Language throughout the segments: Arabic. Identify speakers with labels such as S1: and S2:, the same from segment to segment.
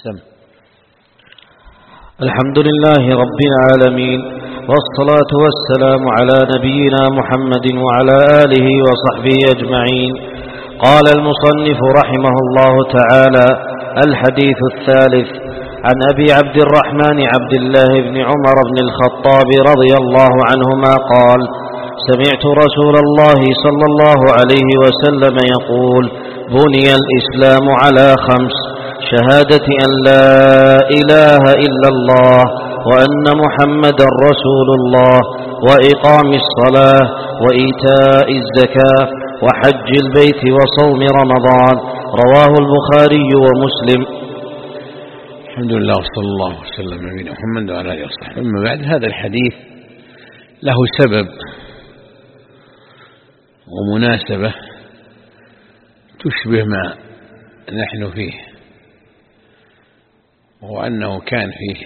S1: سم.
S2: الحمد لله رب العالمين، والصلاة والسلام على نبينا محمد وعلى آله وصحبه أجمعين. قال المصنف رحمه الله تعالى: الحديث الثالث، عن أبي عبد الرحمن عبد الله بن عمر بن الخطاب رضي الله عنهما قال: سمعت رسول الله صلى الله عليه وسلم يقول: بني الإسلام على 5: شهادة أن لا إله إلا الله وأن محمدا رسول الله وإقام الصلاة وإيتاء الزكاة وحج البيت وصوم رمضان. رواه البخاري ومسلم.
S1: الحمد لله وصلى الله وسلم على نبينا محمد وعلى آله وصحبه. أما بعد، هذا الحديث له سبب ومناسبة تشبه ما نحن فيه، وهو أنه كان فيه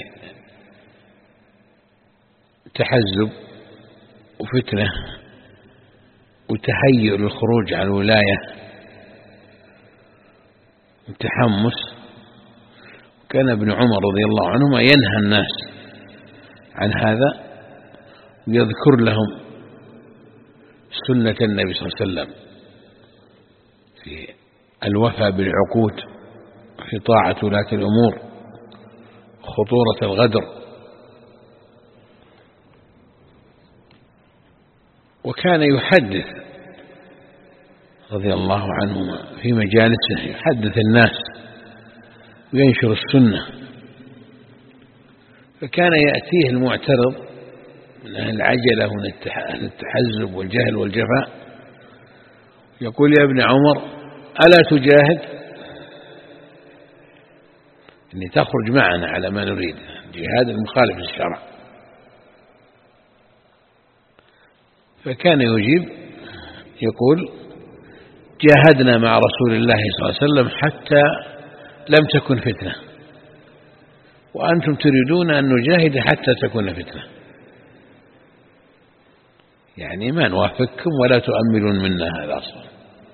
S1: تحزب وفتنة وتهيؤ للخروج على الولاية وتحمس. كان ابن عمر رضي الله عنهما ينهى الناس عن هذا ويذكر لهم سنة النبي صلى الله عليه وسلم في الوفاء بالعقود، في طاعة ولاة الأمور، خطورة الغدر. وكان يحدث رضي الله عنهما في مجالسه، يحدث الناس وينشر السنة. فكان يأتيه المعترض من أهل العجلة ومن التحزب والجهل والجفاء، يقول: يا ابن عمر، ألا تجاهد؟ أني تخرج معنا على ما نريد، جهاد المخالف للشرع. فكان يجيب يقول: جاهدنا مع رسول الله صلى الله عليه وسلم حتى لم تكن فتنة، وأنتم تريدون أن نجاهد حتى تكون فتنة، يعني ما نوافقكم ولا تؤملون منا هذا أصلا.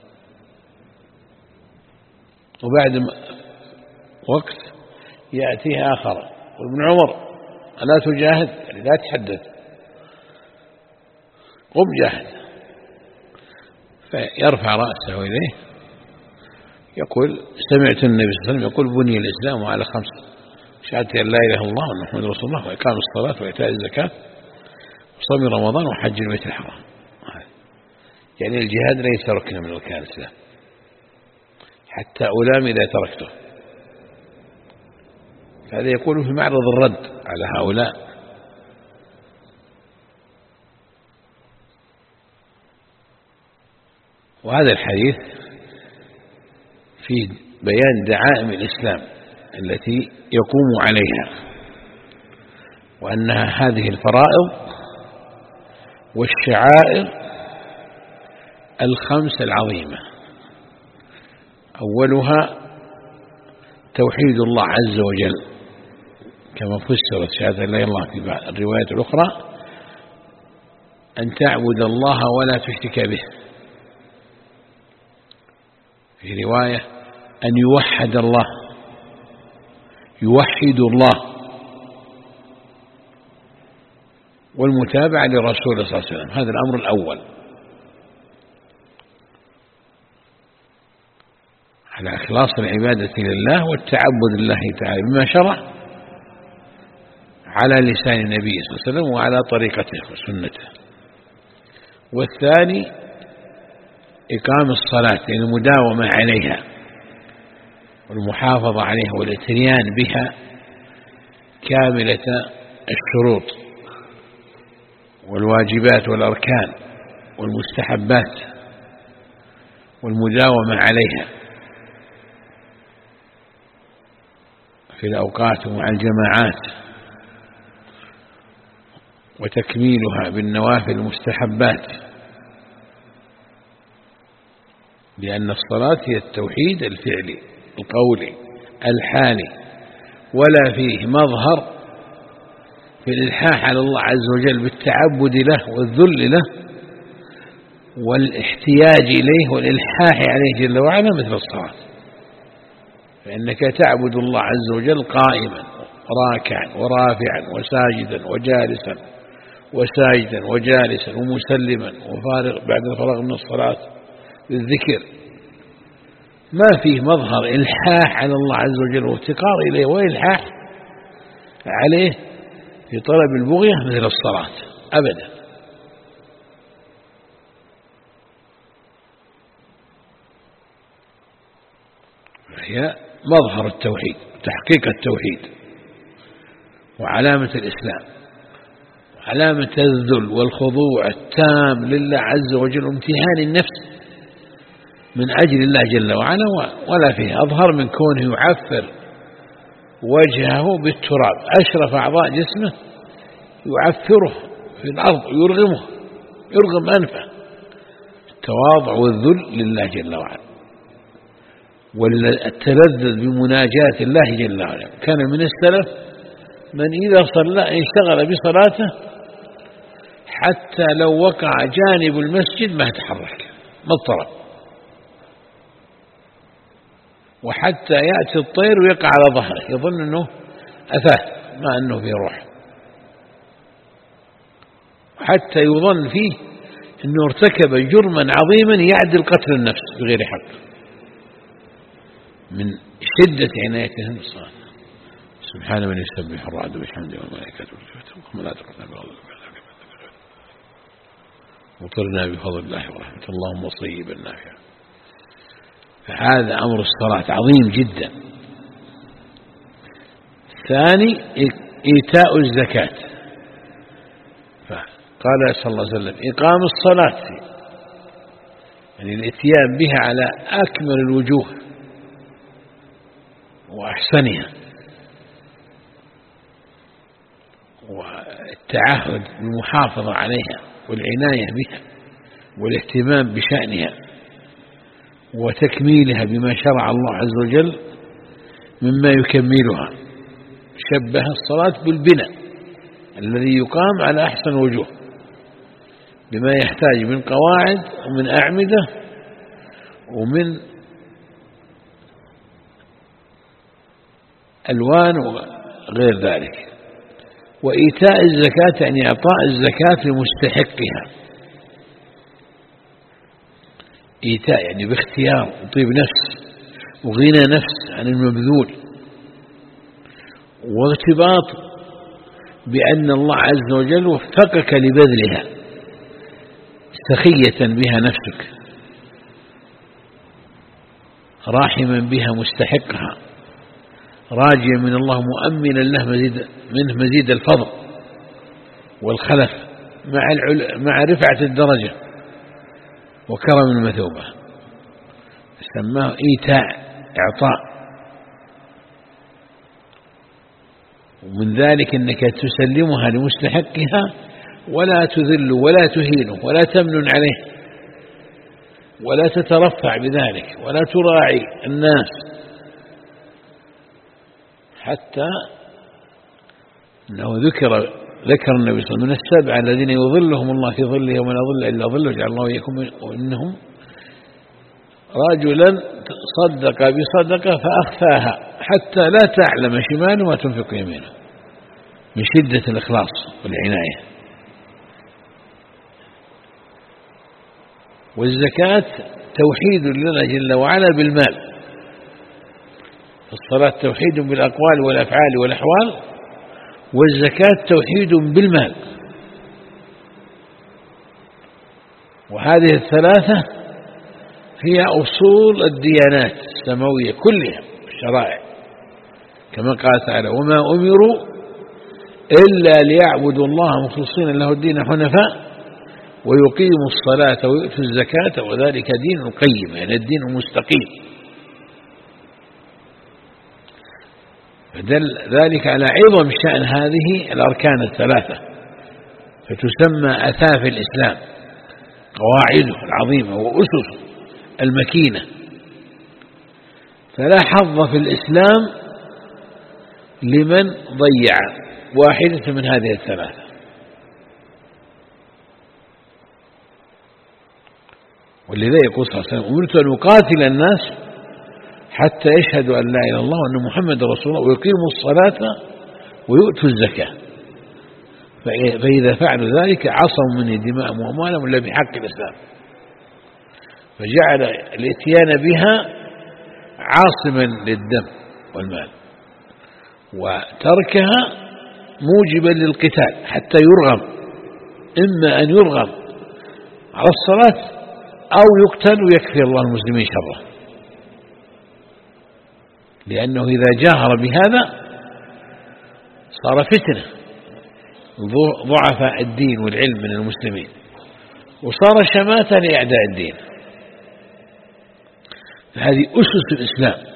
S1: وبعد وقت يأتيه آخر: وابن عمر، ألا تجاهد؟ يعني لا تحدث، قم جاهد. فيرفع رأسه إليه يقول: سمعت النبي صلى الله عليه وسلم يقول: بني الإسلام على 5: شهادة أن لا إله إلا الله وأن محمدا رسول الله وإقام الصلاة وإيتاء الزكاة وصوم رمضان وحج البيت الحرام. يعني الجهاد ليس ركنا من أركان الإسلام، حتى ألام إذا تركته. هذا يقول في معرض الرد على هؤلاء. وهذا الحديث فيه بيان دعائم الإسلام التي يقوم عليها، وأنها هذه الفرائض والشعائر 5 العظيمة. أولها توحيد الله عز وجل، كما فسرت شهادة لا إله إلا الله في الروايات الأخرى: أن تعبد الله ولا تشرك به. في رواية: أن يوحد الله، يوحد الله. والمتابعة لرسول صلى الله عليه وسلم، هذا الأمر الأول، على إخلاص العبادة لله والتعبد لله تعالى بما شرع على لسان النبي صلى الله عليه وسلم وعلى طريقته وسنته. والثاني إقام الصلاة، يعني المداومة عليها والمحافظة عليها والاتيان بها كاملة الشروط والواجبات والأركان والمستحبات، والمداومة عليها في الأوقات ومع الجماعات، وتكميلها بالنوافل المستحبات، لأن الصلاة هي التوحيد الفعلي القولي الحالي، ولا فيه مظهر في الإلحاح على الله عز وجل بالتعبد له والذل له والاحتياج إليه والإلحاح عليه جل وعلا مثل الصلاة. فإنك تعبد الله عز وجل قائما راكعا ورافعا وساجدا وجالسا وساجدا وجالسا ومسلما وفارغ بعد الفراغ من الصلاة بالذكر، ما فيه مظهر إلحاح على الله عز وجل وافتقار إليه وإلحاح عليه في طلب البغية مثل الصلاة أبدا. هي مظهر التوحيد، تحقيق التوحيد، وعلامة الإسلام، علامة الذل والخضوع التام لله عز وجل، وامتهان النفس من أجل الله جل وعلا، ولا فيه أظهر من كونه يعفر وجهه بالتراب، أشرف أعضاء جسمه يعفره في الأرض يرغم أنفه، التواضع والذل لله جل وعلا، والتلذذ بمناجاة الله جل وعلا. كان من السلف من إذا صلى انشغل بصلاته حتى لو وقع جانب المسجد ما يتحرك، ما اضطرب، وحتى يأتي الطير ويقع على ظهره يظن أنه أفاه ما أنه في روح، حتى يظن فيه أنه ارتكب جرما عظيما يعدل قتل النفس بغير حق من شدة عنايتهم بالصلاة. سبحان من يسبح الرعد بحمده والملائكة وطرنا بفضل الله ورحمة اللهم صيبا نافعا. فهذا أمر الصلاة عظيم جدا. ثاني إيتاء الزكاة، فقال صلى الله عليه وسلم إقام الصلاة، يعني الاتيان بها على أكمل الوجوه وأحسنها، والتعهد بالمحافظة عليها والعناية بها والاهتمام بشأنها وتكميلها بما شرع الله عز وجل مما يكملها. شبه الصلاة بالبناء الذي يقام على أحسن وجوه بما يحتاج من قواعد ومن أعمدة ومن ألوان وغير ذلك. وإيتاء الزكاة يعني إعطاء الزكاة لمستحقها، إيتاء يعني باختيار وطيب نفس وغنى نفس عن المبذول، وارتباط بأن الله عز وجل وفقك لبذلها، سخية بها نفسك، راحما بها مستحقها، راجيا من الله مؤمنا له مزيد الفضل والخلف مع رفعة الدرجة وكرم المثوبة. سماه إيتاء، إعطاء. ومن ذلك أنك تسلمها لمستحقها ولا تذل ولا تهينه ولا تمنن عليه ولا تترفع بذلك ولا تراعي الناس، حتى أنه ذكر النبي صلى الله عليه وسلم من السبعة الذين يظلهم الله في ظله يوم لا ظل إلا ظله جعل الله وإياكم وإنهم رجلا صدق بصدقة فأخفاها حتى لا تعلم شماله ما تنفق يمينه، من شدة الإخلاص والعناية. والزكاة توحيد لله جل وعلا بالمال، الصلاة توحيد بالأقوال والأفعال والأحوال، والزكاة توحيد بالمال. وهذه الثلاثة هي أصول الديانات السماوية كلها الشرائع، كما قال تعالى وما أمروا إلا ليعبدوا الله مخلصين له الدين حنفاء ويقيموا الصلاة ويؤتوا الزكاة وذلك دين القيم، يعني الدين المستقيم. فدل ذلك على عظم شأن هذه الأركان الثلاثة، فتسمى أثاث الإسلام، قواعده العظيمة وأسسه المكينة. فلا حظ في الإسلام لمن ضيع واحدة من هذه الثلاثة. ولذا يقول صلى الله عليه وسلم أمرت أن أقاتل الناس حتى يشهدوا أن لا إله إلا الله وأن محمد رسول الله ويقيموا الصلاة ويؤتوا الزكاة. فإذا فعلوا ذلك عصموا من دماءهم وأموالهم إلا بحق الإسلام، فجعل الاتيان بها عاصما للدم والمال، وتركها موجبا للقتال حتى يرغم، إما أن يرغم على الصلاة أو يقتل ويكفي الله المسلمين شره، لأنه إذا جاهر بهذا صار فتنة، ضعف الدين والعلم من المسلمين، وصار شماتة لأعداء الدين. فهذه أسس الإسلام.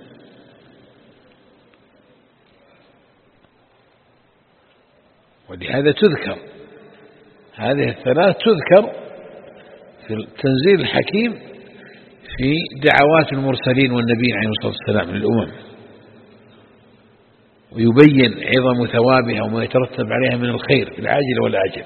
S1: ولهذا تذكر هذه الثلاث، تذكر في التنزيل الحكيم في دعوات المرسلين والنبيين عليه الصلاة والسلام للأمم، ويبين عظم ثوابها وما يترتب عليها من الخير في العاجل والآجل،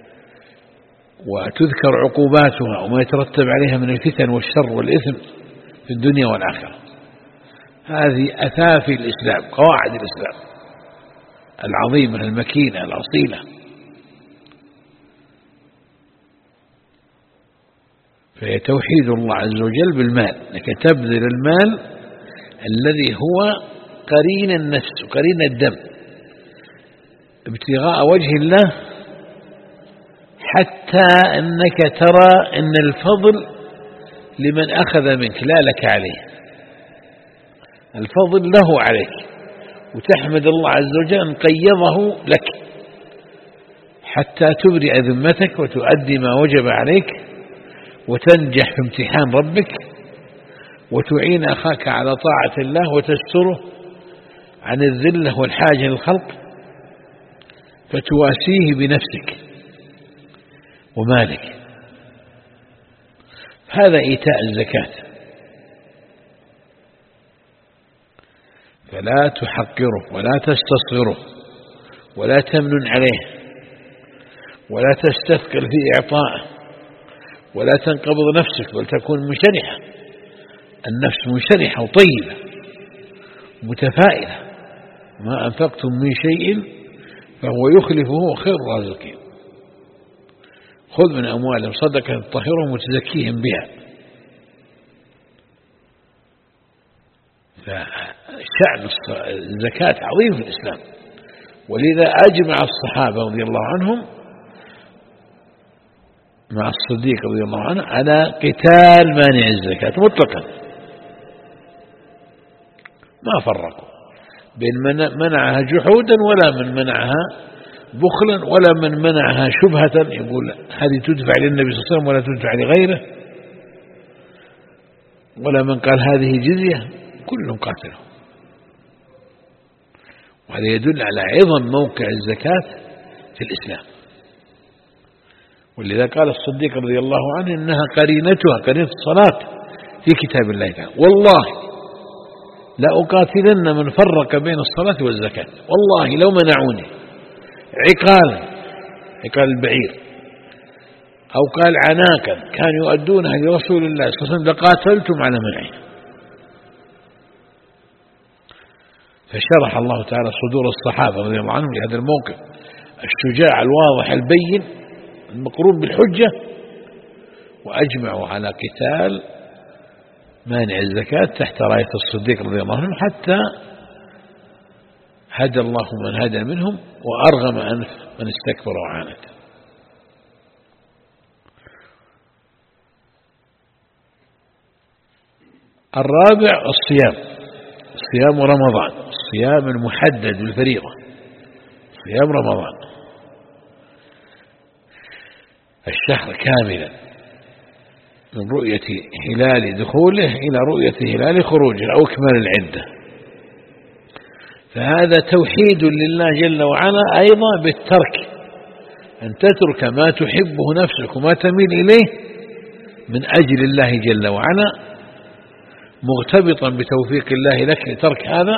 S1: وتذكر عقوباتها وما يترتب عليها من الفتن والشر والإثم في الدنيا والآخرة. هذه أثاث الإسلام، قواعد الإسلام العظيمة المكينة الأصيلة. فهي توحيد الله عز وجل بالمال، أنك تبذل المال الذي هو قرين النفس وقرين الدم ابتغاء وجه الله، حتى أنك ترى أن الفضل لمن أخذ منك لا لك عليه، الفضل له عليك، وتحمد الله عز وجل أن قيضه لك حتى تبرئ ذمتك وتؤدي ما وجب عليك وتنجح في امتحان ربك، وتعين أخاك على طاعة الله وتستره عن الذلة والحاجة للخلق، فتواسيه بنفسك ومالك. هذا إيتاء الزكاة، فلا تحقره ولا تستصغره ولا تمنن عليه ولا تستثقل في إعطائه ولا تنقبض نفسك، بل تكون منشرحة، النفس منشرحة وطيبة متفائلة، ما أنفقتم من شيء فهو يخلفه خير الرازقين. خذ من أموالهم صدقة تطهرهم وتزكيهم بها. فشأن الزكاة عظيم في الإسلام، ولذا أجمع الصحابة رضي الله عنهم مع الصديق رضي الله عنه على قتال مانع الزكاة مطلقا، ما فرقوا بين من منعها جحودا ولا من منعها بخلا ولا من منعها شبهة، يقول هذه تدفع للنبي صلى الله عليه وسلم ولا تدفع لغيره، ولا من قال هذه جزية، كلهم قاتلوا. وهذا يدل على عظم موقع الزكاة في الإسلام. ولذا قال الصديق رضي الله عنه إنها قرينتها قرينة الصلاة في كتاب الله تعالى، والله لا أقاتلن من فرق بين الصلاة والزكاة، والله لو منعوني عقال البعير أو قال عناكا كانوا يؤدونها لرسول الله صلى الله عليه وسلم لقاتلتم على منعها. فشرح الله تعالى صدور الصحابة رضي الله عنهم لهذا الموقف الشجاع الواضح البين المقرون بالحجة، وأجمعوا على قتال مانع الزكاة تحت راية الصديق رضي الله عنه، حتى هدى الله من هدى منهم وأرغم أنف من استكبر وعاند. الرابع صيام رمضان، الصيام المحدد بالفريضة، صيام رمضان الشهر كاملا من رؤية هلال دخوله إلى رؤية هلال خروجه أو إكمال العدة. فهذا توحيد لله جل وعلا أيضا بالترك، أن تترك ما تحبه نفسك وما تميل إليه من أجل الله جل وعلا، مغتبطا بتوفيق الله لك لترك هذا،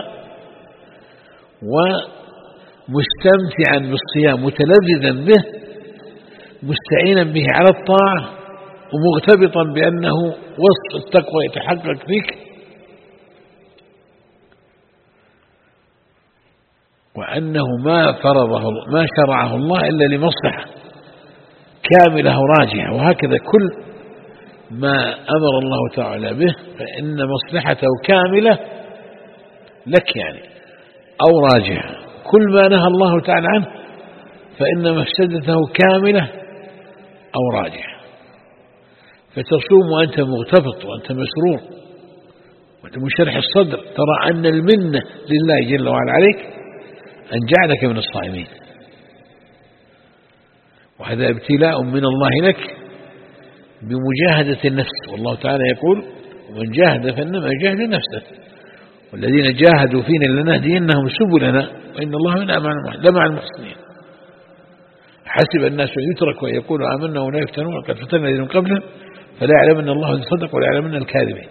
S1: ومستمتعا بالصيام متلذذا به مستعينا به على الطاعة، ومغتبطا بأنه وصف التقوى يتحقق فيك وأنه ما شرعه الله إلا لمصلحة كاملة وراجحة، وهكذا كل ما أمر الله تعالى به فإن مصلحته كاملة لك يعني أو راجحة، كل ما نهى الله تعالى عنه فإن مفسدته كاملة أو راجحة. فتصوم وأنت مغتبط وأنت مسرور وأنت منشرح الصدر، ترى أن المنة لله جل وعلا عليك أن جعلك من الصائمين، وهذا ابتلاء من الله لك بمجاهدة النفس. والله تعالى يقول: ومن جاهد فإنما يجاهد نفسه والذين جاهدوا فينا لنهدينهم سبلنا وإن الله لمع المحسنين. حسب الناس أن يتركوا أن يقولوا آمنا ولا يفتنون قد فتنا الذين من قبلهم فلا يعلمن الله الصدق ولا يعلمن الكاذبين.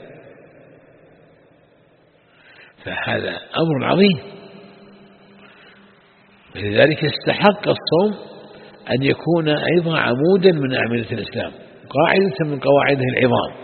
S1: فهذا أمر عظيم، ولذلك استحق الصوم أن يكون أيضا عمودا من أعمدة الإسلام، قاعدة من قواعده العظام.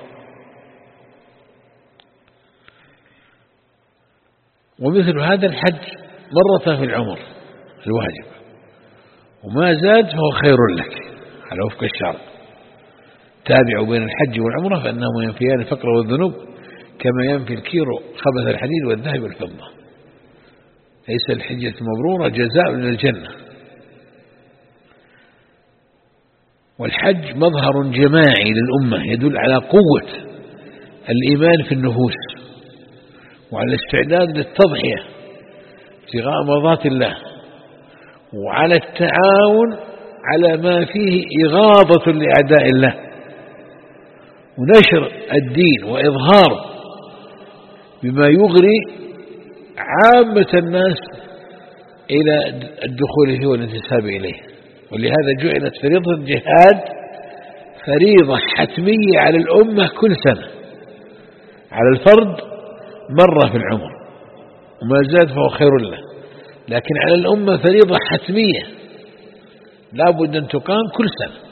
S1: ومثل هذا الحج مرة في العمر الواجب، وما زاد فهو خير لك على وفق الشرع. تابعوا بين الحج والعمرة فإنهما ينفيان الفقر والذنوب كما ينفي الكير خبث الحديد والذهب والفضة. ليس الحجة المبرورة جزاء للجنة. والحج مظهر جماعي للأمة يدل على قوة الإيمان في النفوس وعلى الاستعداد للتضحية ابتغاء مرضات الله، وعلى التعاون على ما فيه إغاظة لأعداء الله ونشر الدين وإظهار بما يغري عامة الناس إلى الدخول فيه والانتساب إليه. ولهذا جعلت فريضة الجهاد فريضة حتمية على الأمة كل سنة، على الفرد مرة في العمر، وما زاد فهو خير له، لكن على الأمة فريضة حتمية لا بد أن تقام كل سنة.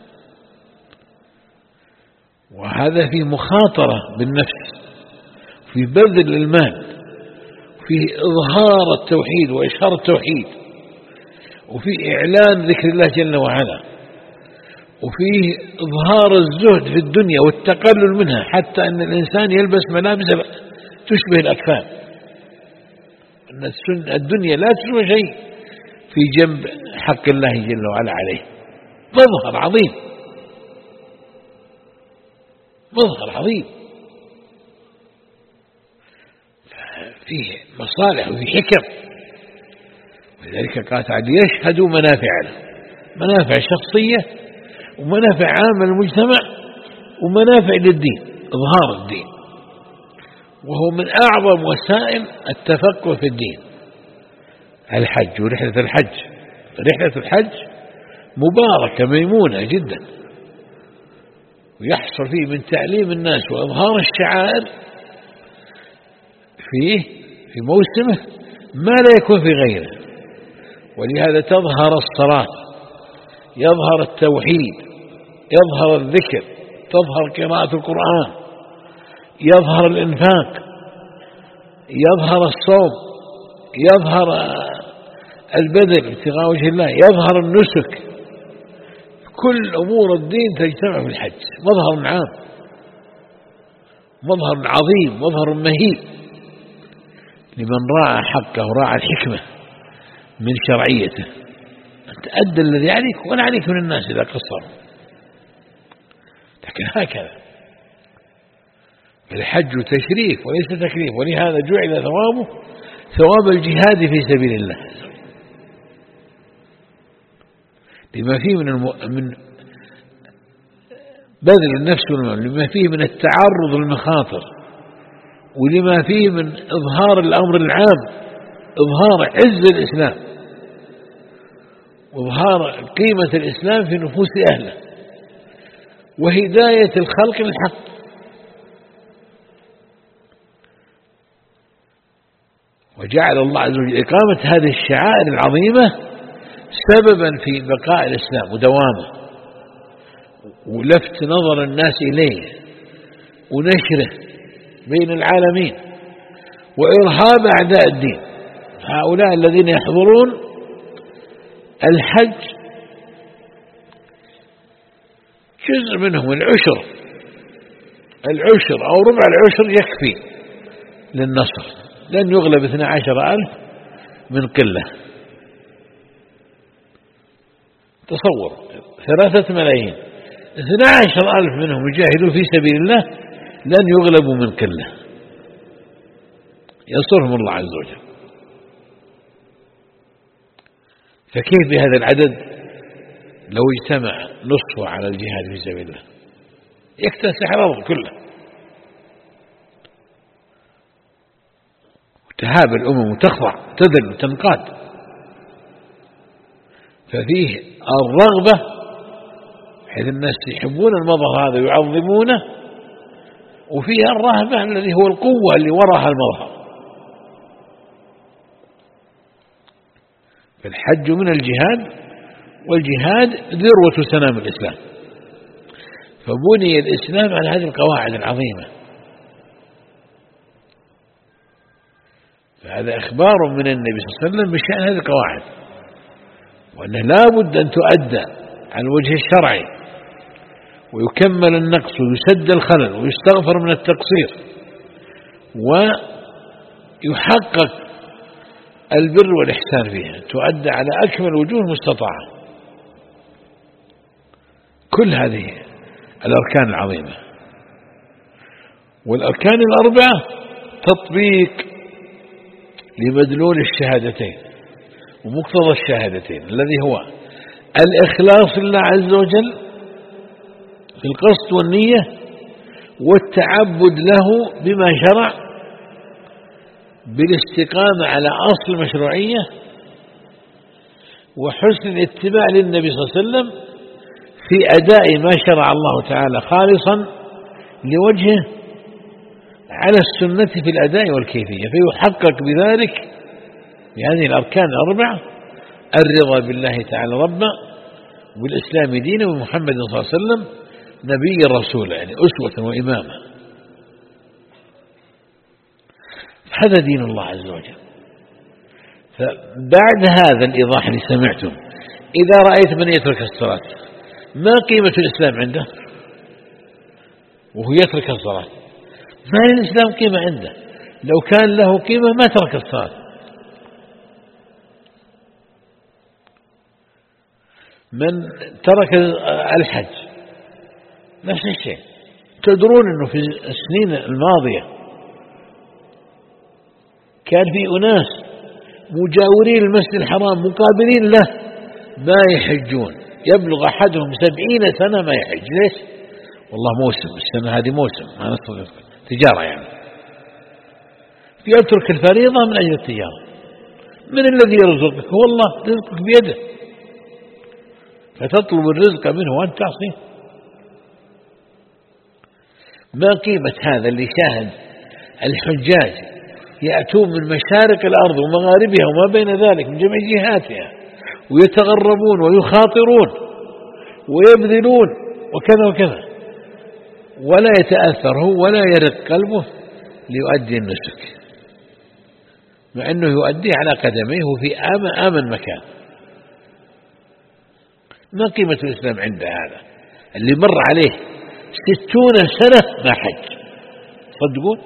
S1: وهذا فيه مخاطرة بالنفس، في بذل المال، فيه إظهار التوحيد وإشهار التوحيد، وفيه إعلان ذكر الله جل وعلا، وفيه إظهار الزهد في الدنيا والتقلل منها، حتى أن الإنسان يلبس ملابس تشبه الأكفان. أن الدنيا لا تسوى شيء في جنب حق الله جل وعلا عليه. مظهر عظيم، مظهر عظيم، فيه مصالح وفيه حكم. ولذلك قال تعالى: ليشهدوا منافع له، منافع شخصية ومنافع عامة للمجتمع ومنافع للدين، إظهار الدين، وهو من أعظم وسائل التفقه في الدين الحج ورحلة الحج. رحلة الحج مباركة ميمونة جدا، ويحصل فيه من تعليم الناس وإظهار الشعائر فيه في موسمه ما لا يكون في غيره. ولهذا تظهر الصلاة، يظهر التوحيد، يظهر الذكر، تظهر قراءة القرآن، يظهر الإنفاق، يظهر الصوم، يظهر البذل ابتغاء وجه الله، يظهر النسك. كل أمور الدين تجتمع في الحج. مظهر عام، مظهر عظيم، مظهر مهيب لمن راعى حقه وراعى الحكمة من شرعيته. أنت أدى الذي عليك ولا عليك من الناس إذا قصروا، لكن هكذا الحج تشريف وليس تكليف. ولهذا جعل ثوابه ثواب الجهاد في سبيل الله، لما فيه من بذل النفس والمال، لما فيه من التعرض للمخاطر، ولما فيه من إظهار الأمر العام، إظهار عز الإسلام وإظهار قيمة الإسلام في نفوس أهله وهداية الخلق للحق. وجعل الله عز وجل إقامة هذه الشعائر العظيمة سببا في بقاء الإسلام ودوامه ولفت نظر الناس إليه ونشره بين العالمين وإرهاب أعداء الدين. هؤلاء الذين يحضرون الحج جزء منهم العشر أو ربع العشر يكفي للنصر، لن يغلب 12,000 من قلة. تصور 3 ملايين، 12,000 منهم يجاهدوا في سبيل الله لن يغلبوا من قلة، ينصرهم الله عز وجل. فكيف بهذا العدد لو اجتمع نصفه على الجهاد في سبيل الله؟ يكتسح الأرض كله، وتهاب الأمم وتخضع تذل وتنقاد. ففيه الرغبة حيث الناس يحبون المظهر هذا ويعظمونه، وفيها الرهبة الذي هو القوة اللي وراء المظهر. فالحج من الجهاد، والجهاد ذروة سنام الإسلام. فبني الإسلام على هذه القواعد العظيمة. فهذا إخبار من النبي صلى الله عليه وسلم بشأن هذه القواعد، وأنه لا بد أن تؤدى على الوجه الشرعي، ويكمل النقص ويسد الخلل ويستغفر من التقصير، ويحقق البر والإحسان فيها، تؤدى على أكمل وجوه مستطاعة. كل هذه الأركان العظيمة. والأركان الأربعة تطبيق لمدلول الشهادتين ومقتضى الشهادتين، الذي هو الإخلاص لله عز وجل في القصد والنية، والتعبد له بما شرع بالاستقامة على أصل المشروعية، وحسن الاتباع للنبي صلى الله عليه وسلم في أداء ما شرع الله تعالى خالصا لوجهه على السنة في الأداء والكيفية. فيحقق بذلك بهذه الأركان الأربعة الرضا بالله تعالى ربا، وبالإسلام دينا، ومحمد صلى الله عليه وسلم نبي رسول، يعني أسوة وإمامة. هذا دين الله عز وجل. فبعد هذا الإيضاح اللي سمعتم، إذا رأيت من يترك الصلاة، ما قيمة الإسلام عنده وهو يترك الصلاة؟ ما الإسلام قيمة عنده؟ لو كان له قيمة ما ترك الصلاة. من ترك الحج نفس الشيء. تدرون أنه في السنين الماضية كان في أناس مجاورين المسجد الحرام مقابلين له ما يحجون، يبلغ أحدهم 70 سنة ما يحج. ليش؟ والله موسم، السنة هذه موسم، ما نستطيع تجارة يعني، يترك الفريضة من أجل التجارة. من الذي يرزقك؟ هو الله، رزقك بيده، فتطلب الرزق منه وأنت تعصيه. ما قيمة هذا اللي شاهد الحجاج يأتون من مشارق الأرض ومغاربها وما بين ذلك من جميع جهاتها، ويتغربون ويخاطرون ويبذلون وكذا وكذا، ولا يتأثر هو ولا يرق قلبه ليؤدي النسك، مع أنه يؤدي على قدميه في آمن مكان. ما قيمة الإسلام عند هذا اللي مر عليه 60 سنة ما حج؟ صدقون؟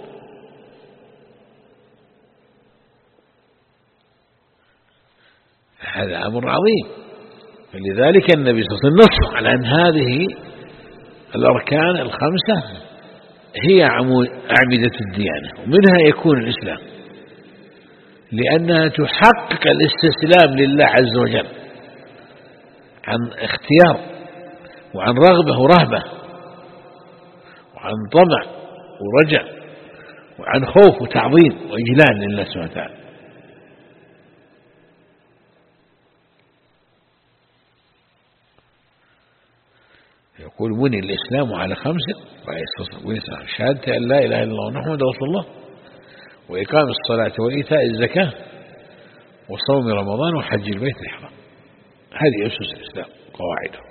S1: هذا أمر عظيم. فلذلك النبي صلى الله عليه وسلم نص على أن هذه الأركان الخمسة هي أعمدة الديانة، ومنها يكون الإسلام، لأنها تحقق الاستسلام لله عز وجل عن اختيار وعن رغبة ورهبة وعن طمع ورجع وعن خوف وتعظيم وإجلال لله سبحانه وتعالى. يقول بني الإسلام على 5: شهادة أن لا إله إلا الله ومحمد رسول الله، وإقام الصلاة وإيتاء الزكاة وصوم رمضان وحج البيت الحرام. هذه أسس الإسلام قواعده.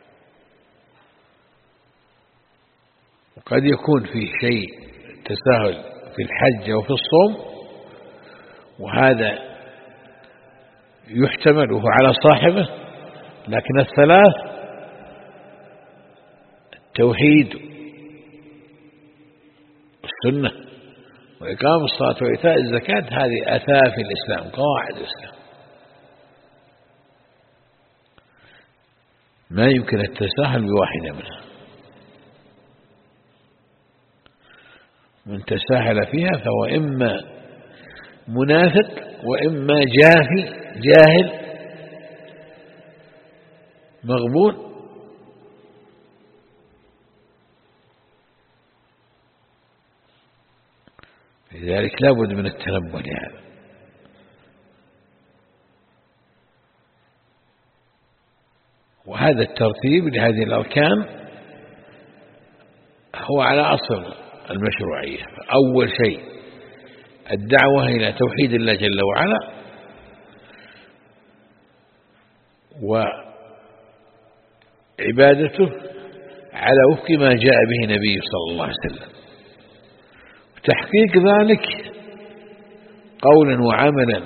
S1: وقد يكون فيه شيء تساهل في الحج أو في الصوم، وهذا يحتمل وهو على صاحبه، لكن الثلاث التوحيد والسنة وإقام الصلاة وإيتاء الزكاة هذه أثاث الإسلام، قواعد الإسلام، ما يمكن التساهل بواحدة منها. من تساهل فيها فهو إما منافق وإما جاهل مغبون. لذلك لا بد من التنبه لهذا. وهذا الترتيب لهذه الأركان هو على أصل المشروعية. أول شيء الدعوة إلى توحيد الله جل وعلا وعبادته على وفق ما جاء به نبيه صلى الله عليه وسلم، وتحقيق ذلك قولا وعملا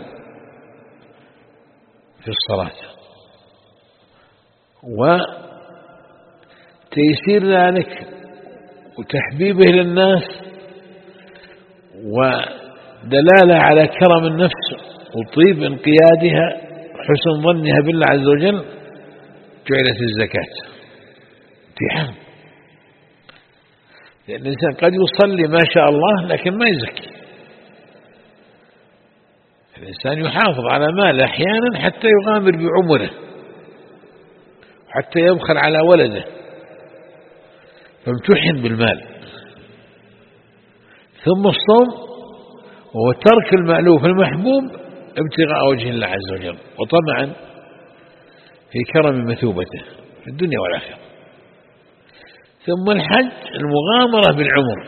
S1: في الصلاة، وتيسير ذلك وتحبيبه للناس ودلالة على كرم النفس وطيب انقيادها وحسن ظنها بالله عز وجل. جعلت الزكاة امتحان، لأن الإنسان قد يصلي ما شاء الله لكن ما يزكي. الإنسان يحافظ على ماله أحيانا حتى يغامر بعمره، حتى يبخل على ولده فامتحن بالمال. ثم الصوم وهو ترك المألوف المحبوب ابتغاء وجه الله عز وجل وطمعا في كرم مثوبته في الدنيا والآخرة. ثم الحج المغامرة بالعمر،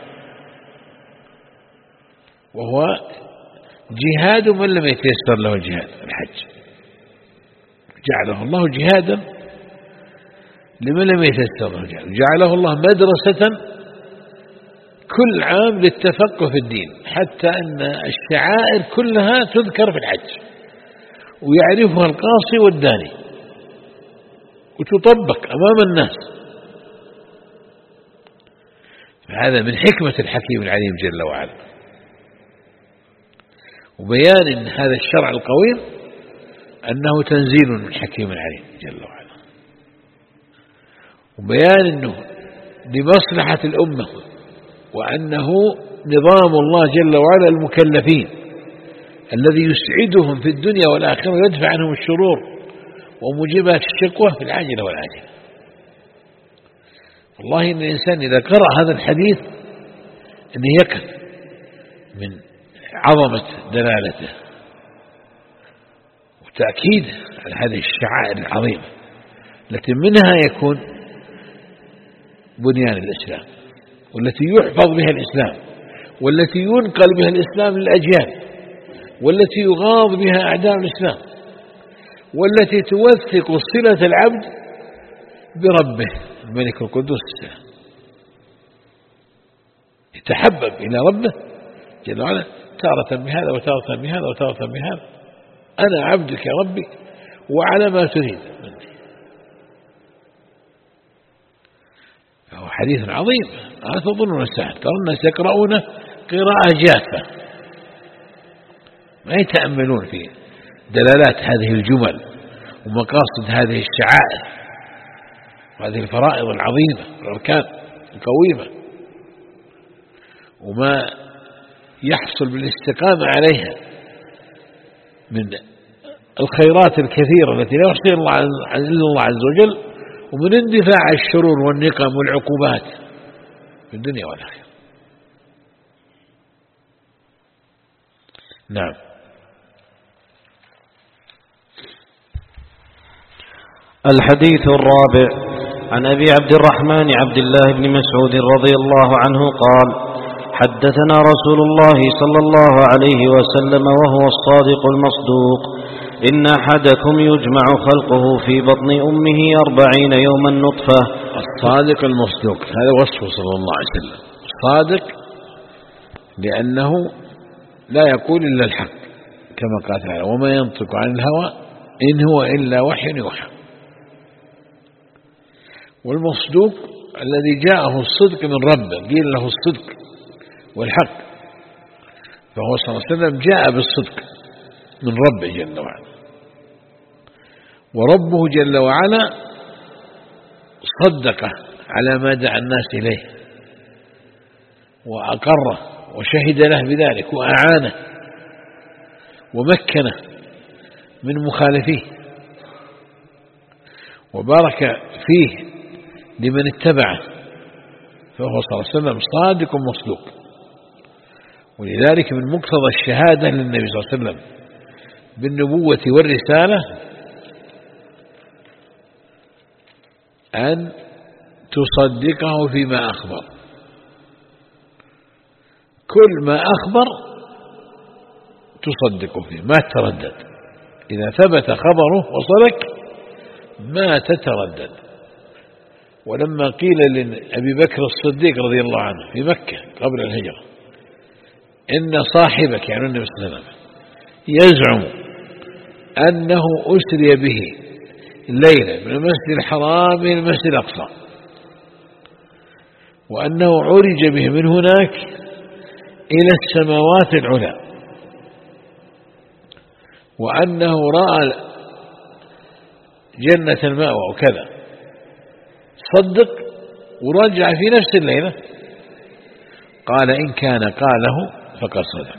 S1: وهو جهاد من لم يتيسر له الجهاد. الحج جعله الله جهادا لمن لم يتيسر له الجهاد، جعله الله مدرسة كل عام للتفقه في الدين، حتى أن الشعائر كلها تذكر في الحج ويعرفها القاصي والداني وتطبق أمام الناس. هذا من حكمة الحكيم العليم جل وعلا، وبيان أن هذا الشرع القويم أنه تنزيل من حكيم عليم جل وعلا، وبيان أنه لمصلحة الأمة، وأنه نظام الله جل وعلا المكلفين الذي يسعدهم في الدنيا والآخرة ويدفع عنهم الشرور وموجبات الشقوة في العاجلة والعاجلة. والله إن الإنسان إذا قرأ هذا الحديث أنه يقف من عظمة دلالته وتأكيد على هذه الشعائر العظيمة التي منها يكون بنيان الإسلام، والتي يحفظ بها الإسلام، والتي ينقل بها الإسلام للأجيال، والتي يغاض بها أعداء الإسلام، والتي توثق صلة العبد بربه الملك القدوس السلام، يتحبب إلى ربه جل وعلا تارة بهذا وتارة بهذا وتارة بهذا. أنا عبدك يا ربي وعلى ما تريد مني. فهو حديث عظيم، لا تظنون سهل، ترى الناس يقرؤون قراءة جافة ما يتأملون في دلالات هذه الجمل ومقاصد هذه الشعائر وهذه الفرائض العظيمة والأركان القويمة، وما يحصل بالاستقامة عليها من الخيرات الكثيرة التي لا يحصيها الله عز وجل، ومن اندفاع الشرور والنقم والعقوبات في الدنيا والآخرة. نعم.
S2: الحديث الرابع عن أبي عبد الرحمن عبد الله بن مسعود رضي الله عنه قال: حدثنا رسول الله صلى الله عليه وسلم وهو الصادق المصدوق: إن أحدكم يجمع خلقه في بطن أمه 40 يوما نطفة.
S1: الصادق المصدوق هذا وصفه صلى الله عليه وسلم، صادق لأنه لا يقول إلا الحق كما قال تعالى: وما ينطق عن الهوى إن هو إلا وحي يوحى. والمصدوق الذي جاءه الصدق من ربه، قيل له الصدق والحق، فهو صلى الله عليه وسلم جاء بالصدق من ربه جل وعلا، وربه جل وعلا صدقه على ما دعا الناس إليه وأقره وشهد له بذلك وأعانه ومكنه من مخالفيه وبارك فيه لمن اتبعه، فهو صلى الله عليه وسلم صادق مصدوق. ولذلك من مقتضى الشهادة للنبي صلى الله عليه وسلم بالنبوة والرسالة أن تصدقه فيما أخبر، كل ما أخبر تصدقه فيه ما تتردد، إذا ثبت خبره وصلك ما تتردد. ولما قيل لأبي بكر الصديق رضي الله عنه في مكة قبل الهجرة إن صاحبك يعني النبي صلى الله عليه وسلم يزعم أنه أسري به الليلة من المسجد الحرام إلى المسجد الأقصى، وأنه عرج به من هناك إلى السماوات العلى، وأنه رأى جنة المأوى وكذا، صدق ورجع في نفس الليلة. قال إن كان قاله فقد صدق،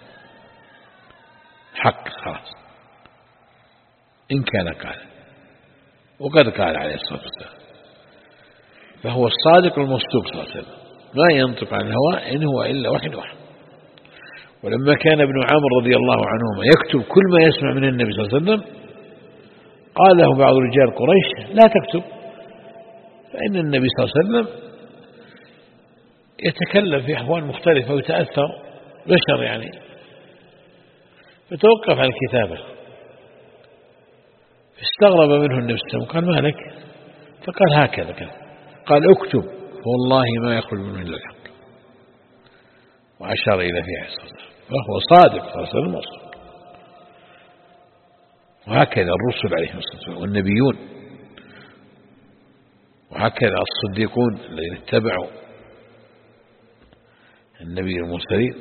S1: حق خلاص، إن كان قاله، وقد قال عليه الصلاة والسلام. فهو الصادق المصدوق صلى الله عليه وسلم، ما ينطق عن الهوى إن هو إلا وحي يوحى. ولما كان ابن عمرو رضي الله عنهما يكتب كل ما يسمع من النبي صلى الله عليه وسلم قال له بعض رجال قريش لا تكتب، فإن النبي صلى الله عليه وسلم يتكلم في أحوال مختلفة ويتأثر بشر يعني، فتوقف عن الكتابة. فاستغرب منه النبي صلى الله عليه وسلم قال ما لك؟ فقال هكذا كان، قال اكتب والله ما يخرج منه إلا الحق، وأشار إلى فيه عليه الصلاة والسلام، فهو صادق صلى الله عليه وسلم. وهكذا الرسل عليهم الصلاة والسلام والنبيون، وهكذا الصديقون الذين اتبعوا النبي المرسلين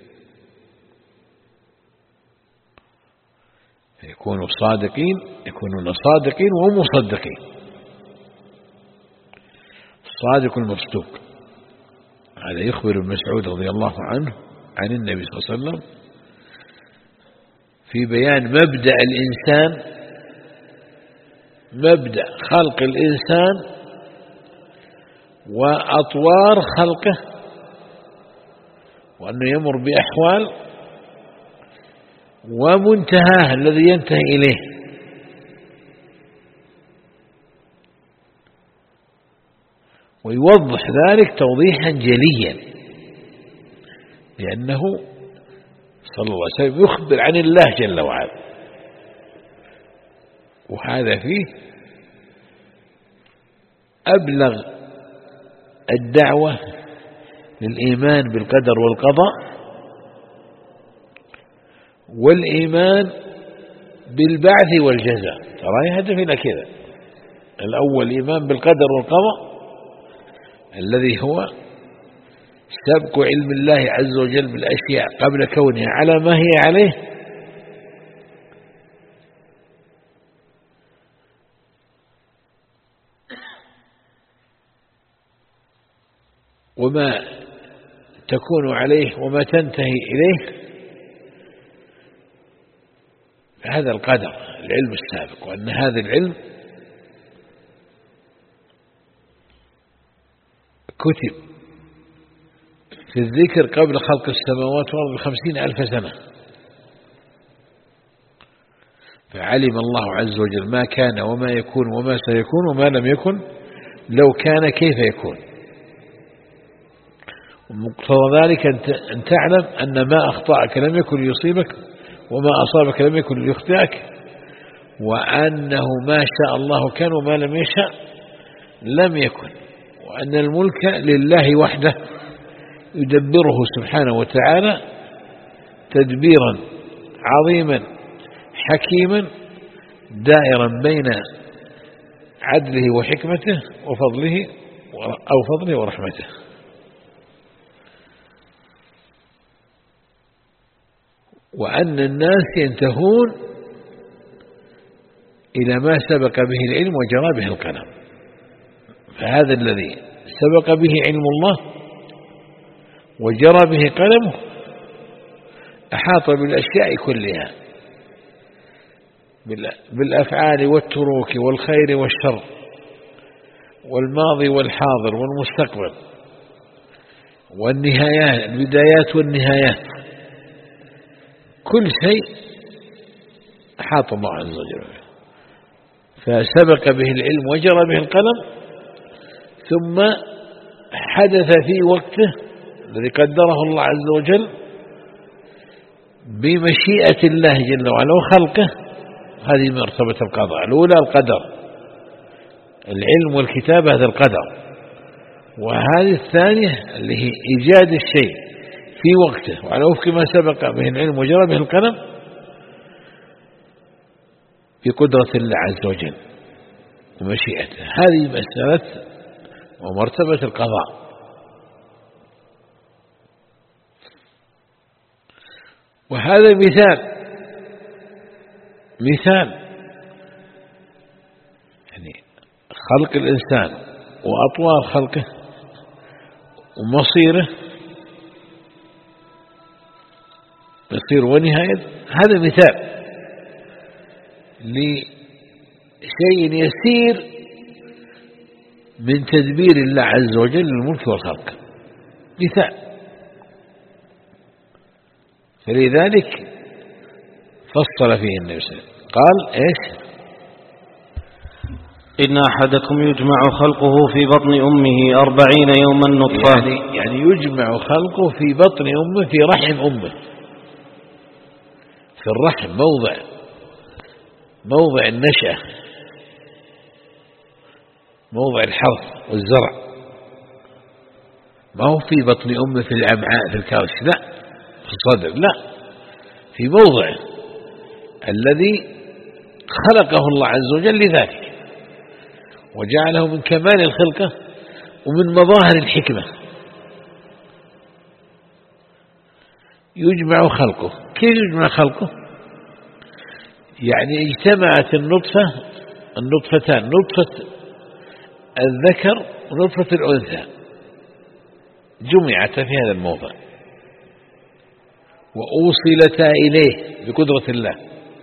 S1: يكونوا صادقين، يكونون صادقين ومصدقين. الصادق المصدوق هذا يخبر ابن مسعود رضي الله عنه عن النبي صلى الله عليه وسلم في بيان مبدأ الإنسان، مبدأ خلق الإنسان وأطوار خلقه، وأنه يمر بأحوال ومنتهاه الذي ينتهي إليه. ويوضح ذلك توضيحا جليا، لأنه صلى الله عليه وسلم يخبر عن الله جل وعلا، وهذا فيه أبلغ الدعوة للإيمان بالقدر والقضاء والإيمان بالبعث والجزاء. ترى هدفنا كذا، الأول الإيمان بالقدر والقضاء الذي هو سبق علم الله عز وجل بالأشياء قبل كونها على ما هي عليه، وما تكون عليه وما تنتهي إليه. هذا القدر العلم السابق، وأن هذا العلم كتب في الذكر قبل خلق السماوات والأرض ب50,000 سنة، فعلم الله عز وجل ما كان وما يكون وما سيكون وما لم يكن لو كان كيف يكون. ومقتضى ذلك أن تعلم أن ما أخطأك لم يكن يصيبك وما أصابك لم يكن ليخطئك، وأنه ما شاء الله كان وما لم يشاء لم يكن، وأن الملك لله وحده يدبره سبحانه وتعالى تدبيرا عظيما حكيما دائرا بين عدله وحكمته وفضله أو فضله ورحمته. وأن الناس ينتهون إلى ما سبق به العلم وجرى به القلم. فهذا الذي سبق به علم الله وجرى به قلمه أحاط بالأشياء كلها، بالأفعال والتروك والخير والشر والماضي والحاضر والمستقبل والنهايات، البدايات والنهايات، كل شيء أحاط الله عز وجل. فسبق به العلم وجرى به القلم، ثم حدث في وقته الذي قدره الله عز وجل بمشيئة الله جل وعلا وخلقه. هذه مرتبة القضاء الأولى، القدر، العلم والكتابة، هذا القدر. وهذه الثانية اللي هي إيجاد الشيء في وقته وعلى وفق ما سبق به العلم وجرى به القلم بقدرة الله عز وجل ومشيئته. هذه مسألة ومرتبة القضاء. وهذا مثال يعني خلق الإنسان وأطوار خلقه ومصيره، مصير ونهاية. هذا مثال لشيء يسير من تدبير الله عز وجل للملك والخلق، مثال. فلذلك فصل فيه النبي صلى الله عليه وسلم قال إيش؟
S2: إن أحدكم يجمع خلقه في بطن أمه 40 يوما نطفة،
S1: يعني يجمع خلقه في بطن أمه، في رحم أمه. في الرحم موضع النشأة، موضع الحرث والزرع، ما هو في بطن أمه في الأمعاء في الكرش، لا، في الصدر، لا، في موضع الذي خلقه الله عز وجل لذلك، وجعله من كمال الخلقة ومن مظاهر الحكمة. يجمع خلقه. كيف يجمع خلقه؟ يعني اجتمعت النطفتان، نطفة الذكر ونطفة الأنثى، جمعت في هذا الموضع وأوصلتا إليه بقدرة الله.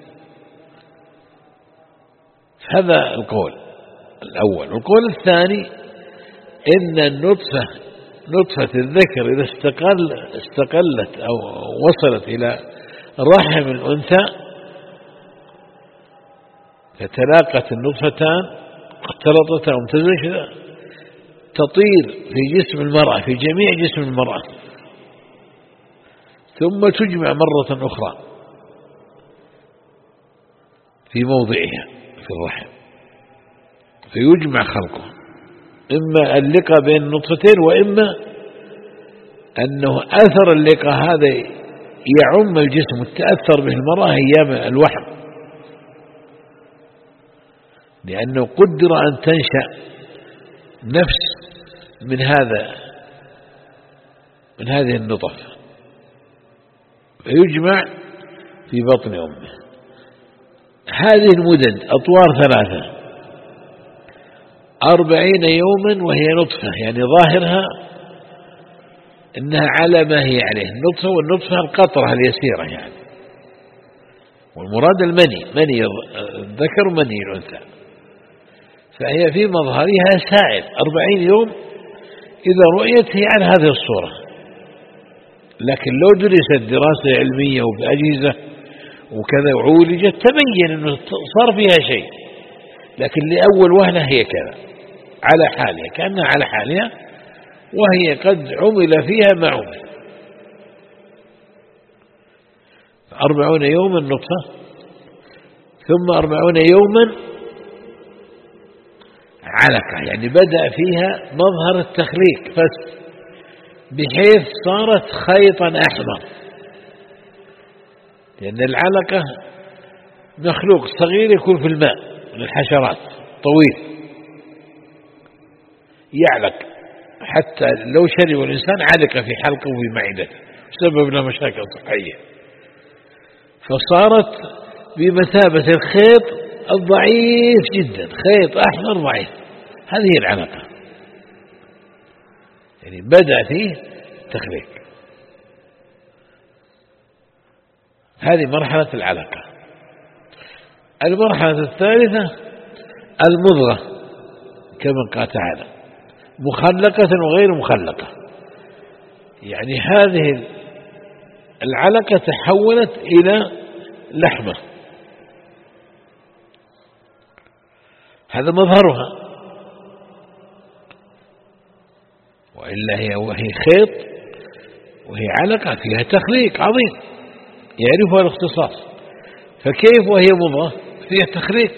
S1: هذا القول الأول. القول الثاني إن نطفة الذكر إذا استقلت أو وصلت إلى رحم الأنثى فتلاقت النطفتان، اختلطتا وامتزجتا، تطير في جسم المرأة، في جميع جسم المرأة، ثم تجمع مرة أخرى في موضعها في الرحم، فيجمع خلقه. إما اللقاء بين النطفتين، وإما أنه أثر اللقاء هذا يعم الجسم وتأثر به المرأة أيام الوحم، لأنه قدر أن تنشأ نفس من هذه النطف، فيجمع في بطن أمه. هذه المدد أطوار 3، 40 يوما وهي نطفة، يعني ظاهرها إنها على ما هي عليه النطفة، والنطفة القطرة اليسيرة يعني، والمراد مني الذكر ومني الأنثى، فهي في مظهرها سائل 40 يوم إذا رؤيت هي على هذه الصورة. لكن لو درست دراسة علمية وبأجهزة وكذا وعولجت تبين أنه صار فيها شيء، لكن لأول وهلة هي كذا على حالها، كأنها على حالها، وهي قد عمل فيها ما عمل. 40 يوما نطفة، ثم 40 يوما علقة، يعني بدأ فيها مظهر التخليق بحيث صارت خيطا أحمر، لأن العلقة مخلوق صغير يكون في الماء من الحشرات طويل يعلق، حتى لو شرب الإنسان علق في حلقه وفي معدته سبب له مشاكل صحية، فصارت بمثابة الخيط الضعيف جدا، خيط أحمر ضعيف. هذه العلقة، يعني بدأ فيه التخليق. هذه مرحلة العلقة. المرحلة الثالثة المضغة كما قال تعالى مخلقة وغير مخلقة، يعني هذه العلقة تحولت إلى لحمة، هذا مظهرها، وإلا وهي خيط وهي علقة فيها تخليق عظيم يعرفها الاختصاص، فكيف وهي مضغة فيها تخليق؟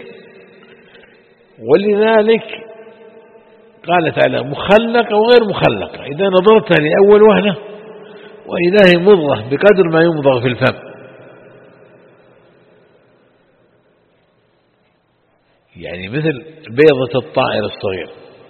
S1: ولذلك قال تعالى مخلقة وغير مخلقة. إذا نظرت لأول وهلة وإذا هي مضغة بقدر ما يمضغ في الفم، يعني مثل بيضة الطائر الصغير،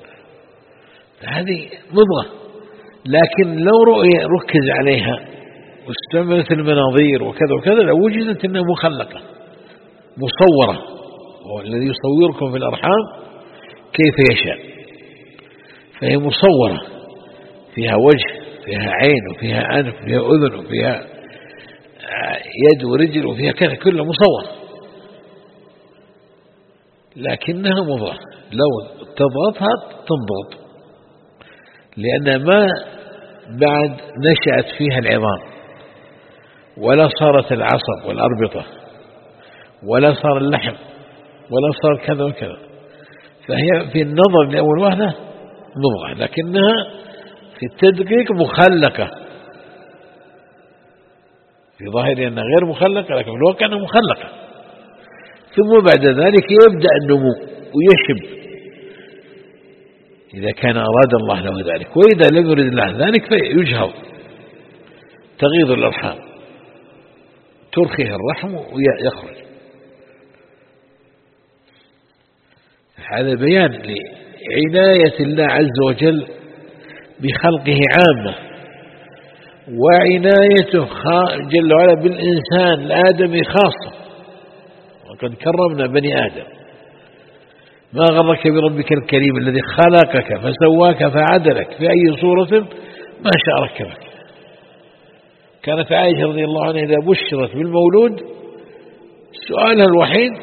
S1: هذه مضغة، لكن لو ركز عليها واستعملت المناظير وكذا وكذا لوجدت أنها مخلقة مصورة، والذي يصوركم في الأرحام كيف يشاء، فهي مصورة فيها وجه فيها عين وفيها أنف وفيها أذن وفيها يد ورجل وفيها كذا، كله مصور، لكنها مضغة. لو تضغطها تنضغط، لأن ما بعد نشأت فيها العظام ولا صارت العصب والأربطة ولا صار اللحم ولا صار كذا وكذا، فهي في النظر لأول وهلة مضغة، لكنها في التدقيق مخلقة، في ظاهر أنها غير مخلقة لكن في الواقع أنها مخلقة. ثم بعد ذلك يبدأ النمو ويشب إذا كان أراد الله له ذلك، وإذا لم يرد الله ذلك فيجهض تغيض الأرحام، ترخيه الرحم ويخرج. هذا بيان لعناية الله عز وجل بخلقه عامة، وعنايته جل وعلا بالإنسان الآدمي خاصة، وقد كرمنا بني آدم. ما غرك بربك الكريم الذي خلقك فسواك فعدلك في أي صورة ما شاء ركبك. كانت عائشة رضي الله عنها إذا بشرت بالمولود سؤالها الوحيد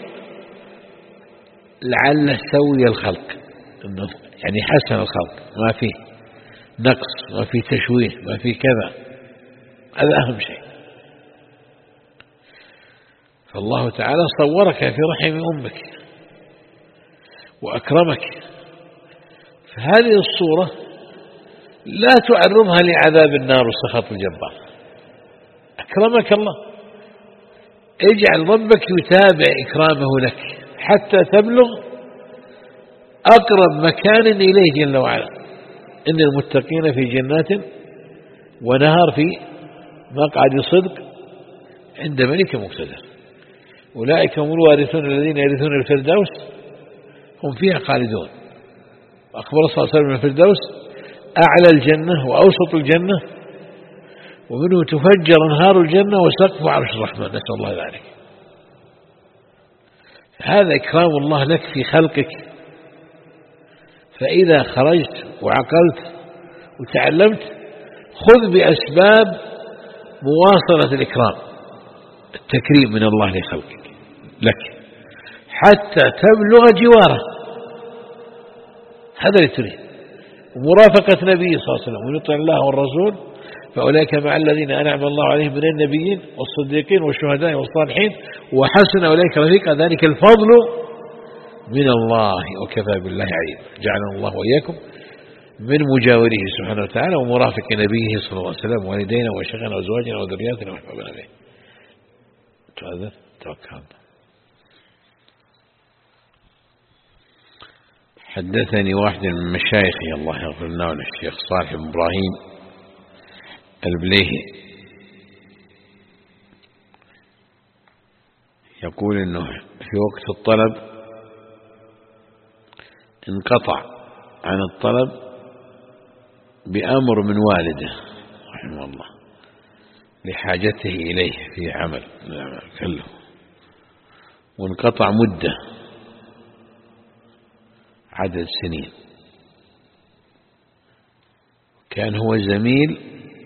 S1: لعل سوي الخلق، يعني حسن الخلق، ما فيه نقص ما فيه تشويه ما فيه كذا، هذا أهم شيء. فالله تعالى صورك في رحم أمك وأكرمك، فهذه الصورة لا تعرضها لعذاب النار وسخط الجبار. أكرمك الله، اجعل ربك يتابع إكرامه لك حتى تبلغ أقرب مكان إليه جل وعلا. إن المتقين في جنات ونهر في مقعد صدق عند ملك مقتدر، أولئك هم الوارثون الذين يرثون الفردوس هم فيها خالدون. أخبر صلى الله عليه وسلم الفردوس أعلى الجنة وأوسط الجنة، ومنه تفجر أنهار الجنة وسقف عرش الرحمن، نسأل الله ذلك. هذا إكرام الله لك في خلقك. فإذا خرجت وعقلت وتعلمت خذ بأسباب مواصلة الإكرام، التكريم من الله لخلقك لك حتى تبلغ جواره، هذا اللي تريد. ومرافقة نبي صلى الله عليه وسلم ويطيع الله والرسول فأولئك مع الذين أنعم الله عليهم من النبيين والصديقين والشهداء والصالحين وحسن أولئك رفيقا، ذلك الفضل من الله وكفى بالله عليما. جعلنا الله وإياكم من مجاوره سبحانه وتعالى ومرافق نبيه صلى الله عليه وسلم والدينا وشيخنا وزواجنا وذرياتنا وأحبابنا به. تؤذن توكلنا. حدثني واحد من مشايخي الله يغفر له الشيخ صالح بن إبراهيم البليهي يقول إنه في وقت الطلب انقطع عن الطلب بأمر من والده رحمه الله لحاجته إليه في عمل كله، وانقطع مدة عدد سنين. كان هو زميل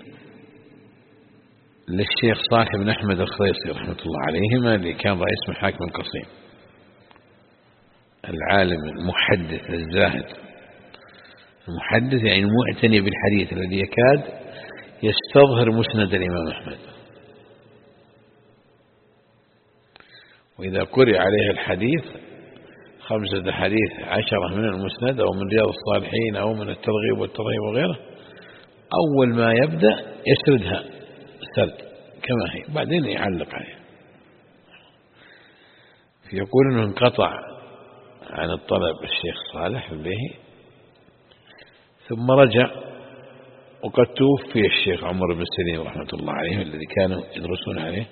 S1: للشيخ صالح بن أحمد الخريصي رحمة الله عليهما، اللي كان رئيس محاكم القصيم، العالم المحدث الزاهد. المحدث يعني المعتني بالحديث الذي يكاد يستظهر مسند الإمام أحمد، وإذا قرئ عليه الحديث 5 حديث 10 من المسند أو من رياض الصالحين أو من الترغيب والترهيب وغيره، أول ما يبدأ يسردها سرد كما هي، بعدين يعلق عليها. يقول أنه انقطع عن الطلب الشيخ صالح به، ثم رجع، وقد توفي الشيخ عمر بن سليم رحمة الله عليه الذي كانوا يدرسون عليه،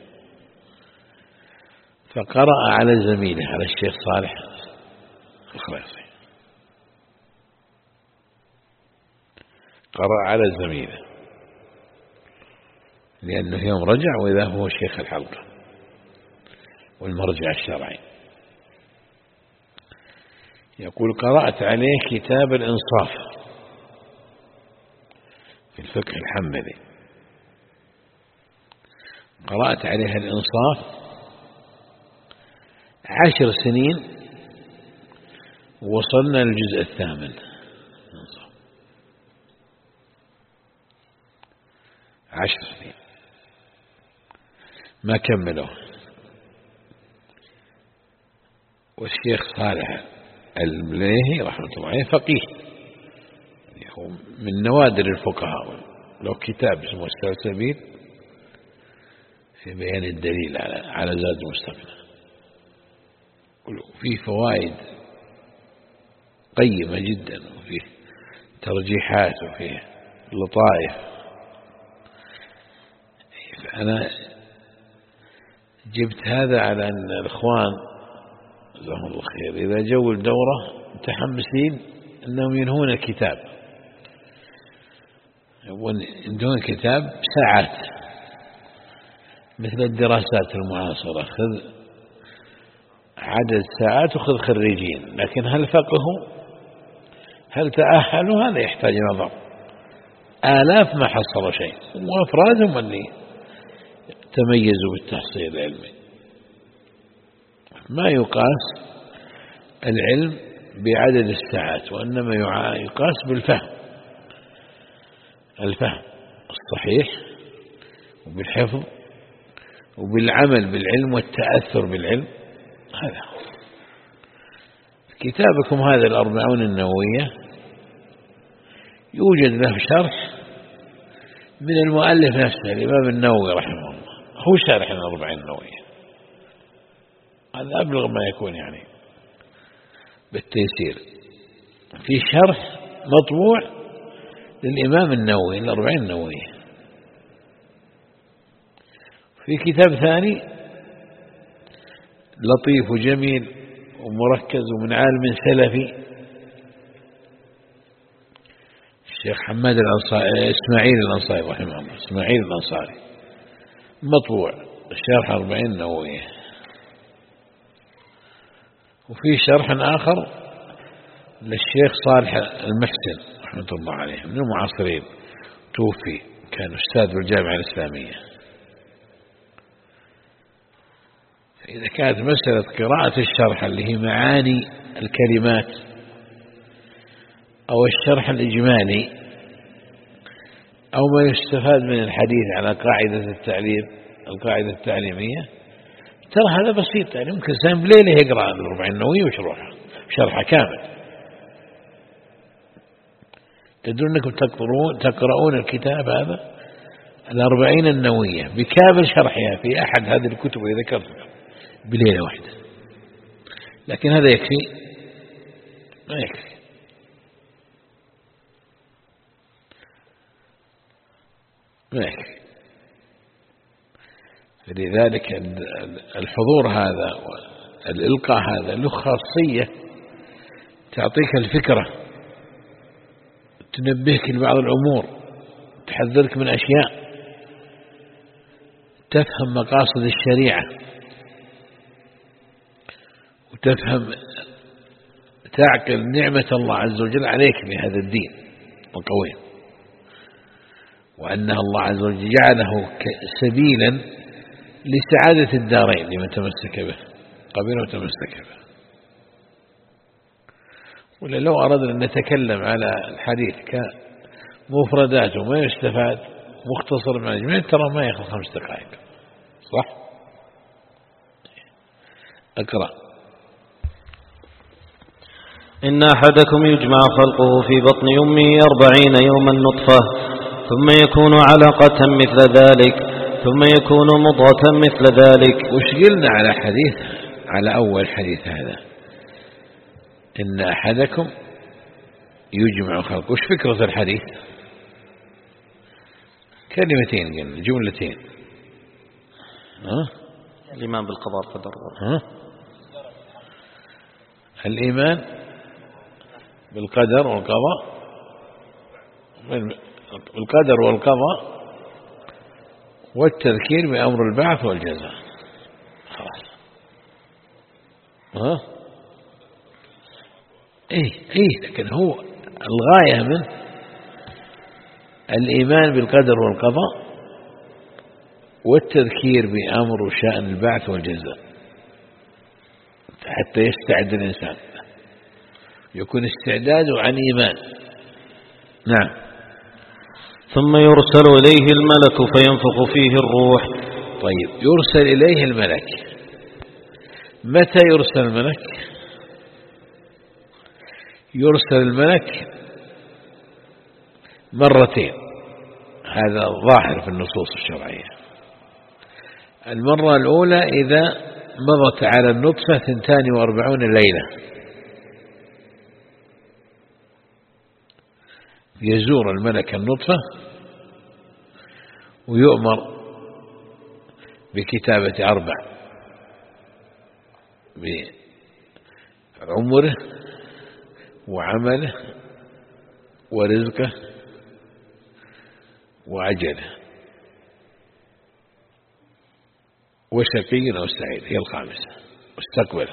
S1: فقرأ على زميله على الشيخ صالح الخريصي، قرأ على زميله لأنه يوم رجع وإذا هو شيخ الحلقة والمرجع الشرعي. يقول قرأت عليه كتاب الإنصاف في الفقه الحنبلي، قرأت عليه الإنصاف 10 سنين، وصلنا للجزء 8. 10 سنين ما كملوه. والشيخ صالح المليهي رحمة الله عليه فقيه، يعني هو من نوادر الفقهاء، له كتاب اسمه السلسبيل في بيان الدليل على زاد المستقنع، وفيه فوائد قيمة جدا، وفيه ترجيحات، وفيه لطائف. أنا جبت هذا على أن الإخوان جزاهم الله خير إذا جو الدورة متحمسين أنهم ينهون الكتاب، ينهون كتاب ساعات مثل الدراسات المعاصرة، خذ عدد ساعات وخذ خريجين، لكن هل فقهوا هل تأهلوا هذا يحتاج نظر. آلاف ما حصلوا شيء، وأفرادهم اللي تميزوا بالتحصيل العلمي. ما يقاس العلم بعدد الساعات، وإنما يقاس بالفهم، الفهم الصحيح، وبالحفظ، وبالعمل بالعلم والتأثر بالعلم. هذا كتابكم هذا 40 النووية يوجد له شرح من المؤلف نفسه الإمام النووي رحمه الله، هو شارح 40 النووية. هذا أبلغ ما يكون يعني بالتيسير. في شرح مطبوع للإمام النووي 40 النووية. في كتاب ثاني لطيف وجميل ومركز ومن عالم سلفي، الشيخ حماد الأنصاري إسماعيل الأنصاري رحمه الله، إسماعيل الأنصاري، مطبوع شرح 40 النووية. وفي شرح آخر للشيخ صالح المحسن رحمة الله عليه من المعاصرين، توفي، كان أستاذ بالجامعة الإسلامية. إذا كانت مسألة قراءة الشرح اللي هي معاني الكلمات أو الشرح الإجمالي أو ما يستفاد من الحديث على قاعدة التعليم، القاعدة التعليمية، ترى هذا بسيط، يعني ممكن إنسان بليلة يقرأ 40 النووية ويشرحها شرحها كامل. تدرون أنكم تقرؤون الكتاب هذا 40 النووية بكامل شرحها في أحد هذه الكتب اللي ذكرتها بليلة واحدة، لكن هذا يكفي؟ ما يكفي. ما يكفي. فلذلك الحضور هذا والإلقاء هذا له خاصية تعطيك الفكرة، تنبهك لبعض الأمور، تحذرك من أشياء، تفهم مقاصد الشريعة، وتفهم تعقل نعمة الله عز وجل عليك بهذا الدين القويم، وأنها الله عز وجل جعله سبيلا لسعادة الدارين لمن تمسك به قبل وتمسك به. ولا لو أردنا أن نتكلم على الحديث كمفرداته ما يستفاد مختصر من أجمعين ترى ما يأخذ 5 دقائق، صح؟ أقرأ.
S2: إن أحدكم يجمع خلقه في بطن أمه 40 يوما نطفة، ثم يكون علقة مثل ذلك، ثم يكون مضغة مثل ذلك.
S1: وش قلنا على حديث، على أول حديث هذا، إن أحدكم يجمع خلقه، وش فكرة الحديث؟ كلمتين قلنا، جملتين.
S2: الإيمان بالقضاء والقدر.
S1: الإيمان بالقدر والقضاء، القدر والقضاء والتذكير بأمر البعث والجزاء. خلاص. لكن هو الغاية من الإيمان بالقدر والقضاء والتذكير بأمر وشأن البعث والجزاء حتى يستعد الإنسان، يكون استعداده عن إيمان. نعم.
S2: ثم يرسل إليه الملك فينفخ فيه الروح.
S1: طيب، يرسل إليه الملك. متى يرسل الملك؟ يرسل الملك مرتين، هذا ظاهر في النصوص الشرعية. المرة الأولى إذا مضت على النطفة 42 ليلة، يزور الملك النطفة ويؤمر بكتابة 4 بعمره وعمله ورزقه وعجله وشقي أو سعيد، هي الخامسة، واستقبله.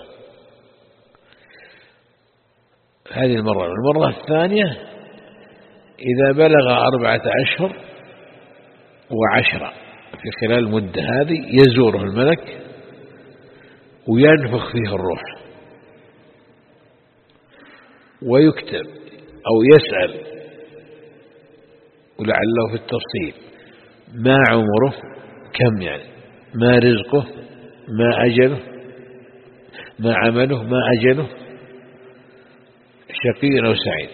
S1: هذه المرة الثانية إذا بلغ 4 أشهر و10، في خلال المدة هذه يزوره الملك وينفخ فيه الروح ويكتب أو يسأل، ولعله في التفصيل، ما عمره، كم يعني، ما رزقه، ما أجله، ما عمله، ما أجله، شقي أو سعيد.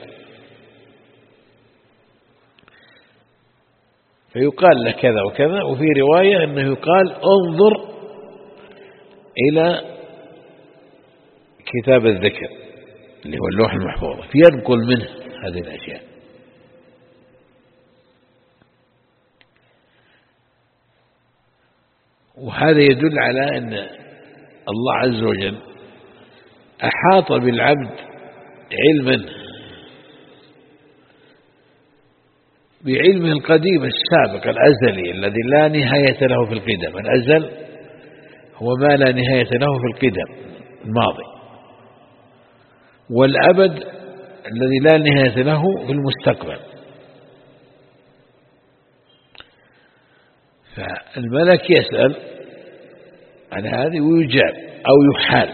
S1: فيقال له كذا وكذا، وفي رواية أنه يقال انظر إلى كتاب الذكر اللي هو اللوح المحفوظ، فينقل منه هذه الأشياء. وهذا يدل على أن الله عز وجل أحاط بالعبد علما بعلمه القديم السابق الأزلي الذي لا نهاية له في القدم. الأزل هو ما لا نهاية له في القدم الماضي، والأبد الذي لا نهاية له في المستقبل. فالملك يسأل عن هذه ويجاب أو يحال،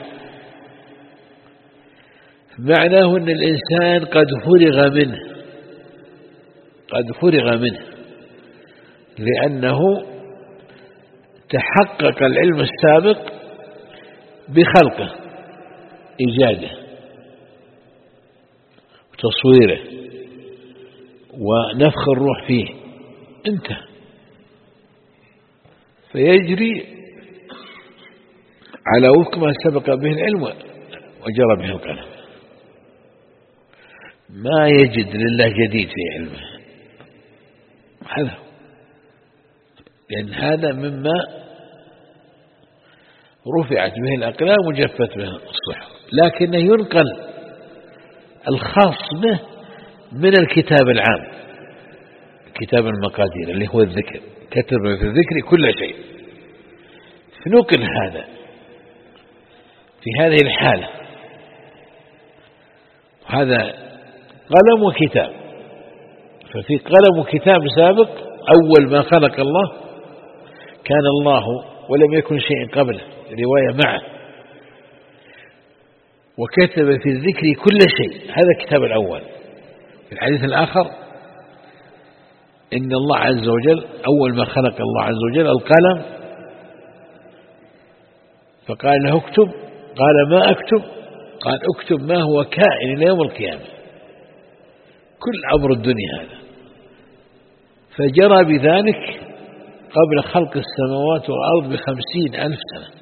S1: معناه أن الإنسان قد فرغ منه لأنه تحقق العلم السابق بخلقه، إيجاده وتصويره ونفخ الروح فيه، انتهى. فيجري على وفق ما سبق به العلم وجرى به القلم، ما يجد لله جديد في علمه، هذا لأن هذا مما رفعت به الأقلام وجفت به الصحف، لكنه ينقل الخاص به من الكتاب العام، كتاب المقادير اللي هو الذكر، كتب في الذكر كل شيء، فنقل هذا في هذه الحالة. هذا قلم وكتاب، ففي قلم وكتاب سابق أول ما خلق الله كان الله ولم يكن شيء قبله، رواية معه، وكتب في الذكر كل شيء، هذا الكتاب الأول. في الحديث الآخر إن الله عز وجل أول ما خلق الله عز وجل القلم، فقال له اكتب، قال ما أكتب؟ قال اكتب ما هو كائن إلى يوم القيامة، كل أمر الدنيا هذا. فجرى بذلك قبل خلق السماوات والأرض ب50,000 سنة.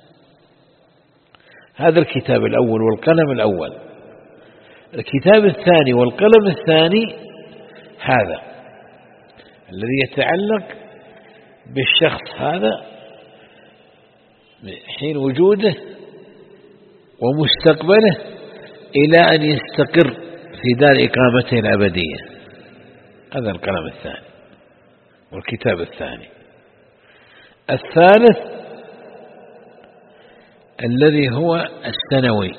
S1: هذا الكتاب الأول والقلم الأول. الكتاب الثاني والقلم الثاني هذا الذي يتعلق بالشخص هذا من حين وجوده ومستقبله إلى أن يستقر في دار إقامته الأبدية. هذا القلم الثاني والكتاب الثاني. الثالث الذي هو السنوي،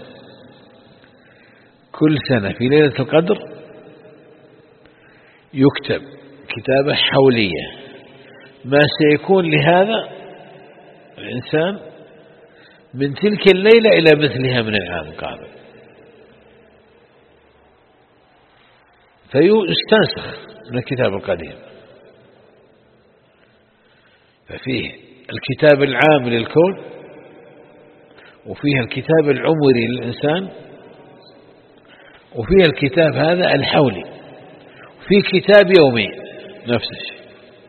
S1: كل سنة في ليلة القدر يكتب كتابة حولية ما سيكون لهذا الإنسان من تلك الليلة إلى مثلها من العام القادم، فيستنسخ من الكتاب القديم. ففيه الكتاب العام للكون، وفيه الكتاب العمري للإنسان، وفيه الكتاب هذا الحولي، وفيه كتاب يومي نفس الشيء،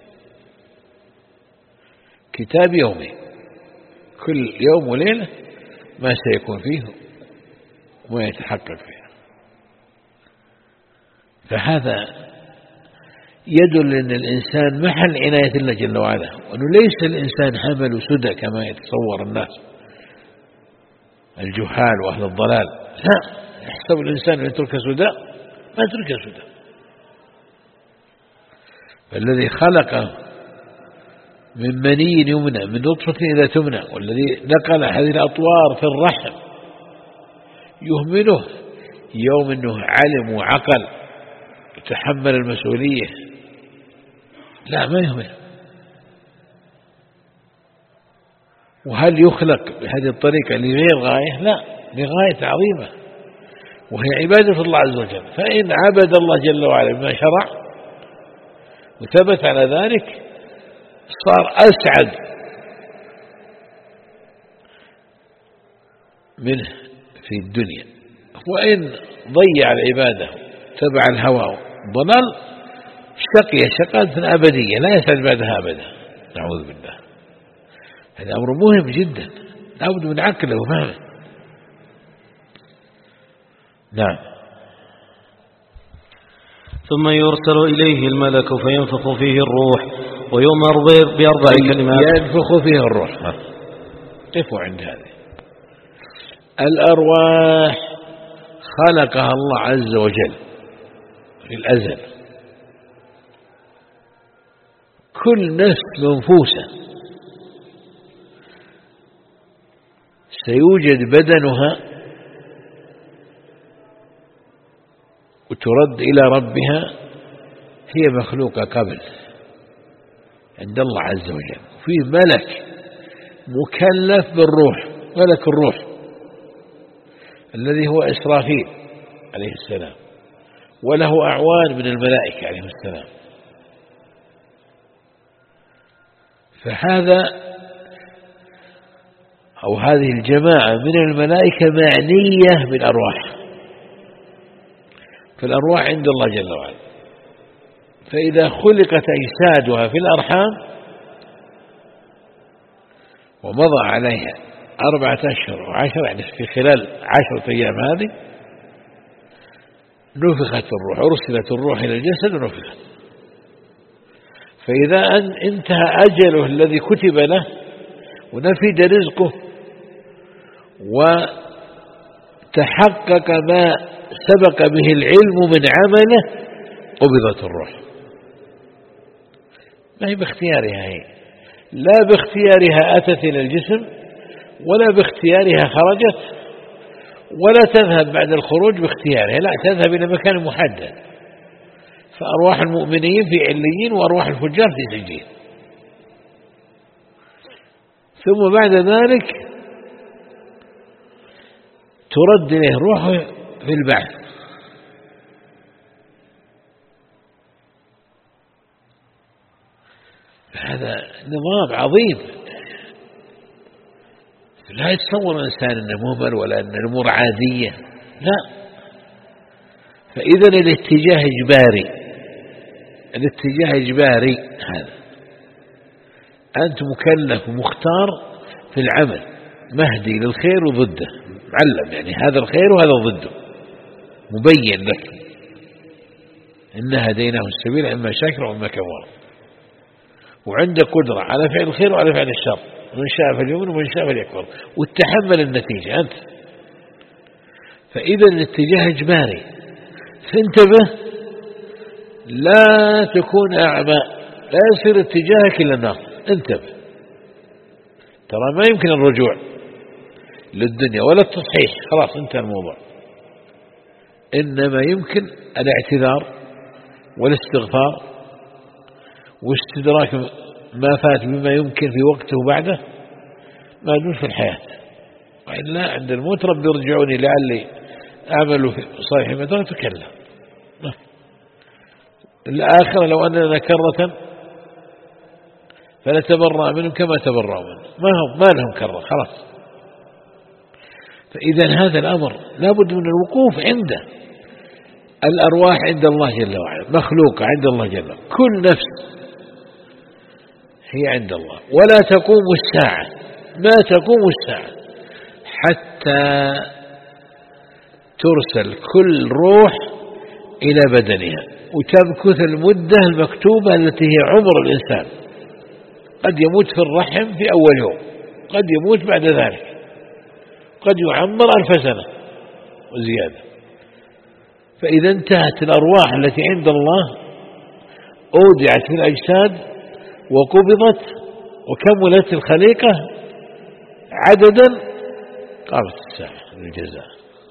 S1: كتاب يومي كل يوم وليلة ما سيكون فيه وما يتحقق فيه. فهذا يدل أن الإنسان محل عناية الله جل وعلا، وأنه ليس الإنسان همل سدى كما يتصور الناس الجهال وأهل الضلال. لا، يحسب الإنسان أن يترك سدى، ما يترك سدى. فالذي خلق من مني يمنى من نطفة إذا تمنى، والذي نقل هذه الأطوار في الرحم يهمله يوم أنه علم وعقل وتحمل المسؤولية؟ لا، ما يهمله. وهل يخلق بهذه الطريقة لغير غاية؟ لا، لغاية عظيمة وهي عبادة الله عز وجل. فإن عبد الله جل وعلا بما شرع وثبت على ذلك صار أسعد منه في الدنيا. وإن ضيع العبادة تبع الهوى ضلال شقي شقاء أبدية لا يسعد بعدها أبدا، نعوذ بالله. هذا أمر مهم جدا، لابد من عقله وفهمه. نعم.
S2: ثم يرسل إليه الملك فينفخ فيه الروح ويؤمر ب4 كلمات.
S1: ينفخ فيه الروح. قفوا عند هذه. الأرواح خلقها الله عز وجل في الأزل، كل نفس منفوسة سيوجد بدنها وترد إلى ربها، هي مخلوقة قبل عند الله عز وجل. فيه ملك مكلف بالروح، ملك الروح الذي هو إسرافيل عليه السلام، وله أعوان من الملائكة عليه السلام. فهذا أو هذه الجماعة من الملائكة معنية بالأرواح، فالأرواح عند الله جل وعلا. فإذا خلقت أجسادها في الأرحام ومضى عليها 4 أشهر و10، يعني في خلال 10 أيام هذه نفخت الروح، أرسلت الروح إلى الجسد ونفخت. فإذا انتهى أجله الذي كتب له ونفد رزقه وتحقق ما سبق به العلم من عمله قبضت الروح. ما هي باختيارها، هي لا باختيارها أتت إلى الجسم ولا باختيارها خرجت، ولا تذهب بعد الخروج باختيارها، لا تذهب إلى مكان محدد. فأرواح المؤمنين في عليين وأرواح الفجار في سجين. ثم بعد ذلك ترد إليه روحه في البعث. هذا نظام عظيم لا يتصور الإنسان أنه مهمل ولا أن الأمور عادية، لا. فإذا الاتجاه إجباري، الاتجاه إجباري. هذا أنت مكلف ومختار في العمل، مهدي للخير وضده، معلم يعني هذا الخير وهذا ضده، مبين لك. إنا هديناه السبيل إما شاكر وإما كفور، وعندك قدرة على فعل الخير وعلى فعل الشر، من شاء فليؤمن ومن شاء فليكفر، وتحمل النتيجة أنت. فإذا الاتجاه إجباري، فانتبه لا تكون أعمى، لا يصير اتجاهك إلى النار. انتبه، ترى ما يمكن الرجوع للدنيا ولا التصحيح، خلاص انتهى الموضوع. إنما يمكن الاعتذار والاستغفار واستدراك ما فات بما يمكن في وقته بعده ما دون في الحياة. وإلا عند الموت رب يرجعوني لعلي أعمل في صالح ما تركت كلا. الآخرة لو أننا كرة فنتبرأ منهم كما تبرأوا منهم، ما لهم كرة خلاص. فإذا هذا الأمر لابد من الوقوف عنده. الأرواح عند الله جل وعلا، مخلوقة عند الله جل وعلا، كل نفس هي عند الله. ولا تقوم الساعة، ما تقوم الساعة حتى ترسل كل روح إلى بدنها وتمكث المدة المكتوبة التي هي عمر الإنسان. قد يموت في الرحم في أول يوم، قد يموت بعد ذلك، قد يعمر 1000 سنة وزيادة. فإذا انتهت الأرواح التي عند الله أودعت في الأجساد وقبضت وكملت الخليقة عددا، قامت الساعة للجزاء.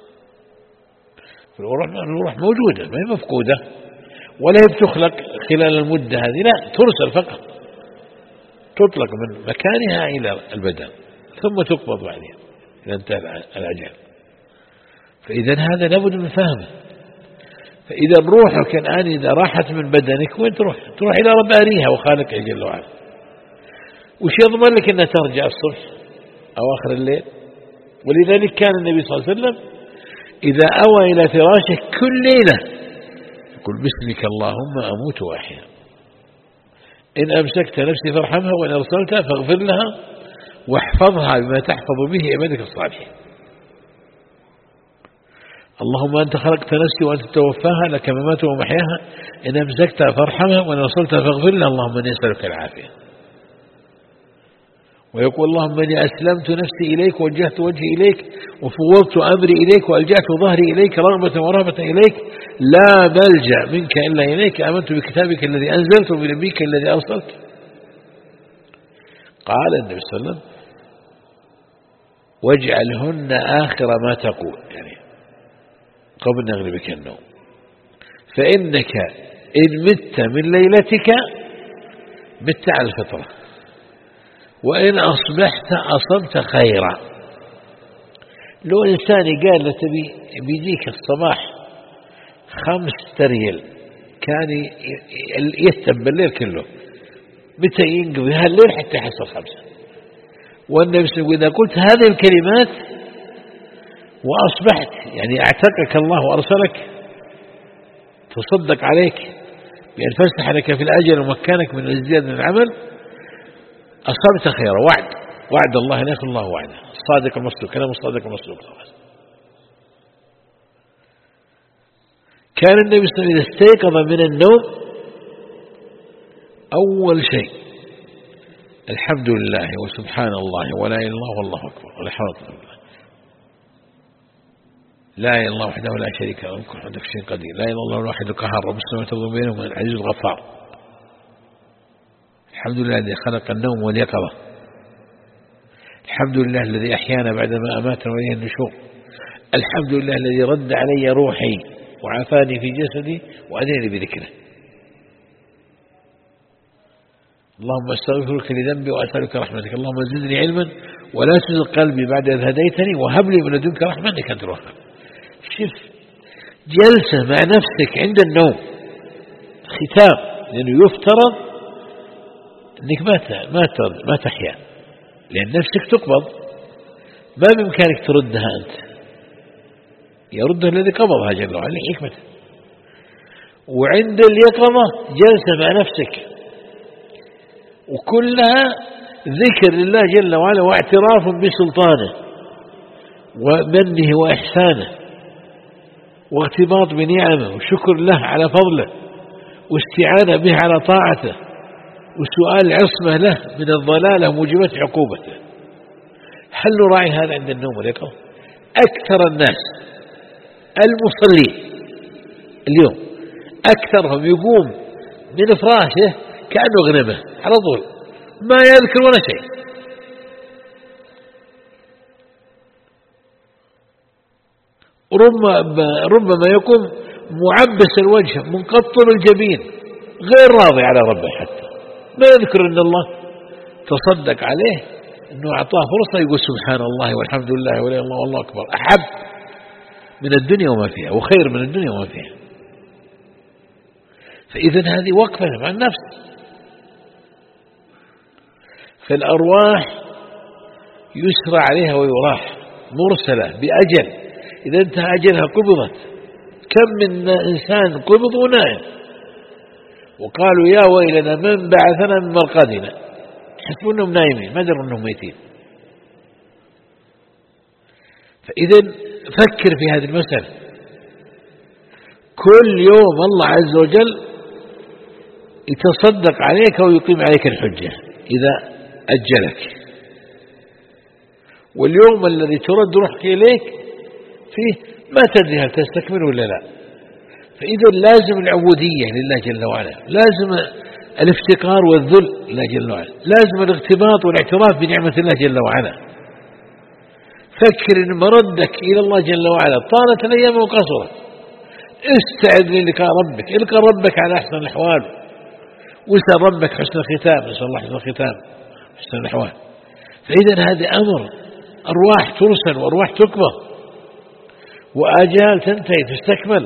S1: الروح موجودة ما هي مفقودة ولا هي بتخلق خلال المدة هذه، لا، ترسل فقط، تطلق من مكانها إلى البدن ثم تقبض بعدين إذا انتهى الأجل. فإذا هذا لابد من فهمه. فإذا روحك الآن إذا راحت من بدنك وين تروح؟ تروح إلى رباريها وخالقها جل وعلا. وش يضمن لك أنها ترجع الصبح أو آخر الليل؟ ولذلك كان النبي صلى الله عليه وسلم إذا أوى إلى فراشه كل ليلة يقول باسمك اللهم أموت وأحيا، إن أمسكت نفسي فارحمها وإن أرسلتها فاغفر لها واحفظها بما تحفظ به عبادك الصالحين. اللهم أنت خلقت نفسي وأنت توفاها، لك مماتها ومحياها، إن أمسكتها فارحمها وإن أرسلتها فاغفر لها، اللهم إني أسألك العافية. ويقول اللهم إني أسلمت نفسي إليك ووجهت وجهي إليك وفوضت أمري إليك وألجأت ظهري إليك رغبة ورهبة إليك، لا ملجأ منك إلا إليك، آمنت بكتابك الذي أنزلت وبنبيك الذي أرسلت. قال النبي صلى الله عليه وسلم واجعلهن آخر ما تقول، يعني قبل نغلبك النوم، فإنك إن مت من ليلتك مت على الفطرة، وإن أصبحت أصبت خيرا. لو إنسان قال له بيجيك الصباح 5 ريال كان يهتم بالليل كله، متى ينقضي هالليل حتى يحصل 5. والنبي صلى الله عليه وسلم إذا قلت هذه الكلمات وأصبحت يعني اعتقك الله وأرسلك تصدق عليك بأن فسح لك في الأجل ومكانك من الازدياد من العمل، أصبت خيرا. وعد الله ناخذ الله وعده، الصادق المصدوق، كلام الصادق المصدوق. كان النبي صلى الله عليه وسلم إذا استيقظ من النوم أول شيء الحمد لله وسبحان الله ولا إله إلا الله والله أكبر ولا حول ولا قوة إلا بالله لا إله إلا الله وحده لا شريك له وكل حمد في شيء قدير. لا إله إلا الله الواحد القهار رب السماوات والأرض بينهما العزيز الغفار. الحمد لله الذي خلق النوم واليقظة. الحمد لله الذي أحيانا بعدما أماتنا وإليه النشور. الحمد لله الذي رد علي روحي وعافاني في جسدي وأداني بذكره. اللهم استغفرك لذنبي وأسألك رحمتك. اللهم زدني علما ولا تزغ قلبي بعد إذ هديتني وهب لي من لدنك رحمة إنك أنت الوهاب. شوف جلسة مع نفسك عند النوم ختام، لأنه يفترض أنك ما تحيا، لأن نفسك تقبض ما بإمكانك تردها أنت، يردها الذي قبضها جل وعلا لحكمته. وعند اليقظة جلسة مع نفسك وكلها ذكر لله جل وعلا واعتراف بسلطانه ومنه وإحسانه واغتباط بنعمه وشكر له على فضله واستعانة به على طاعته وسؤال عصمة له من الضلالة وموجبات عقوبته. هل نراعي هذا عند النوم واليقظة؟ أكثر الناس المصلين اليوم أكثرهم يقوم من فراشه كأنه غنمه على طول، ما يذكر ولا شيء. ربما يقوم معبس الوجه منقطر الجبين غير راضي على ربه، حتى ما يذكر أن الله تصدق عليه أنه أعطاه فرصة يقول سبحان الله والحمد لله ولا إله إلا الله والله أكبر، أحب من الدنيا وما فيها وخير من الدنيا وما فيها. فإذا هذه وقفة مع النفس. فالأرواح يسرى عليها ويراح مرسلة بأجل، إذا انتهى أجلها قبضت. كم من إنسان قبض ونائم وقالوا يا ويلنا من بعثنا من مرقدنا، يحسبون أنهم نايمين ما دروا أنهم ميتين. فإذا فكر في هذه المسألة. كل يوم الله عز وجل يتصدق عليك ويقيم عليك الحجة إذا أجلك، واليوم الذي ترد روحك إليك فيه ما تدري هل تستكمل ولا لا. فإذا لازم العبودية لله جل وعلا، لازم الافتقار والذل لله جل وعلا، لازم الاغتباط والاعتراف بنعمة الله جل وعلا. فكر إن مردك إلى الله جل وعلا طالت الأيام وقصرت، استعد للقاء ربك، القى ربك على أحسن الأحوال واسأل ربك حسن الختام، نسأل الله حسن الختام حسن الأحوال. فإذا هذا أمر أرواح ترسل وأرواح تكبر وآجال تنتهي تستكمل.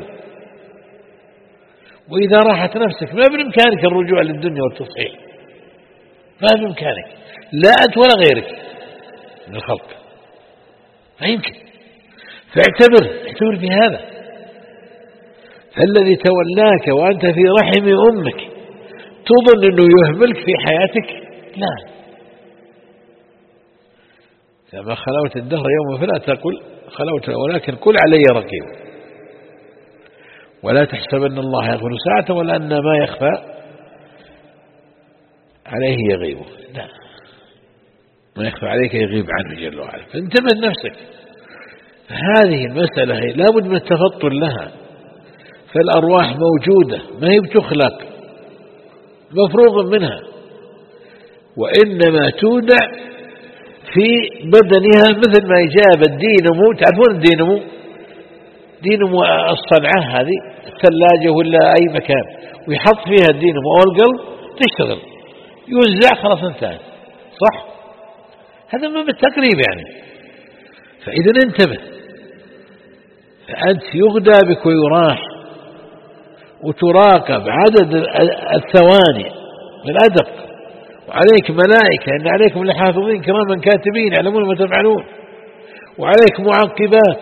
S1: وإذا راحت نفسك ما بإمكانك الرجوع للدنيا والتصحيح، ما بإمكانك لا أنت ولا غيرك من الخلق، ما يمكن. فاعتبر في هذا. فالذي تولاك وأنت في رحم أمك تظن أنه يهملك في حياتك؟ لا. فما خلوت الدهر يوم فلا تقل خلوت، ولكن قل علي رقيب. ولا تحسبن الله يغفر ساعة ولا أن ما يخفى عليه يغيبه، لا، ما يخفى عليك يغيب عنه جل وعلا. فانتبه لنفسك. هذه المسألة لا بد من التفطن لها. فالأرواح موجودة ما هي بتخلق، مفروغ منها، وإنما تودع في بدنها مثل ما جاب الدينمو. تعرفون الدينمو؟ دينمو الصنعة هذه الثلاجة ولا أي مكان، ويحط فيها الدينمو أو القلب تشتغل، يوزع خلاص انتهت، صح؟ هذا ما بالتقريب يعني. فإذا انتبه، فأنت يغدى بك ويراح وتراقب عدد الثواني بالأدق، وعليك ملائكة إن عليكم لحافظين كراما كاتبين يعلمون ما تفعلون، وعليك معقبات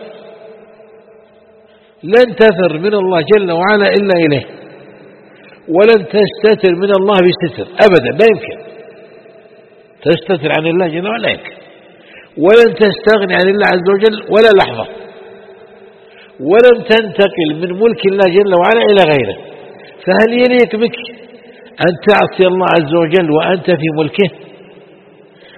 S1: لن تثر من الله جل وعلا إلا إليه، ولن تستتر من الله بستر أبدا، لا يمكن تستتر عن الله جل وعلا، لا يمكن. ولن تستغني عن الله عز وجل ولا لحظة، ولن تنتقل من ملك الله جل وعلا إلى غيره. فهل يليق بك أن تعصي الله عز وجل وأنت في ملكه،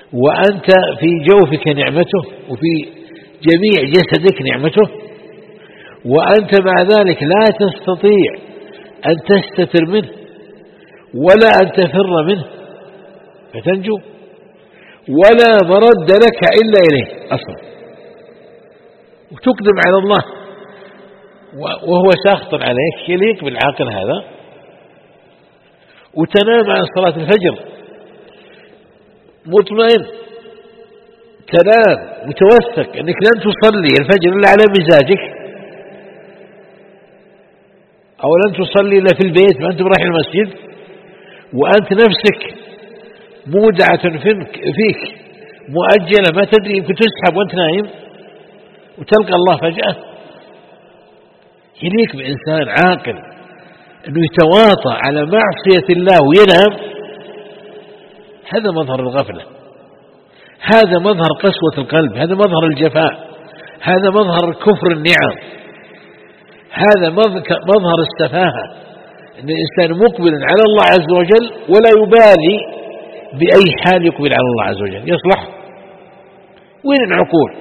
S1: وأنت في جوفك نعمته وفي جميع جسدك نعمته؟ وأنت مع ذلك لا تستطيع أن تستتر منه ولا أن تفر منه فتنجو، ولا مرد لك إلا إليه أصلا، وتقدم على الله وهو ساخط عليك، يليق بالعاقل هذا، وتنام عن صلاة الفجر مطمئن، تنام متوثق أنك لن تصلي الفجر إلا على مزاجك، أو لن تصلي إلا في البيت ما أنت رايح المسجد، وأنت نفسك مودعة فيك مؤجلة ما تدري يمكن تسحب وأنت نايم وتلقى الله فجأة. يليق بإنسان عاقل أنه يتواطى على معصية الله وينام؟ هذا مظهر الغفلة، هذا مظهر قسوة القلب، هذا مظهر الجفاء، هذا مظهر كفر النعم، هذا مظهر السفاهة، أن الإنسان مقبل على الله عز وجل ولا يبالي بأي حال يقبل على الله عز وجل يصلح. وين العقول؟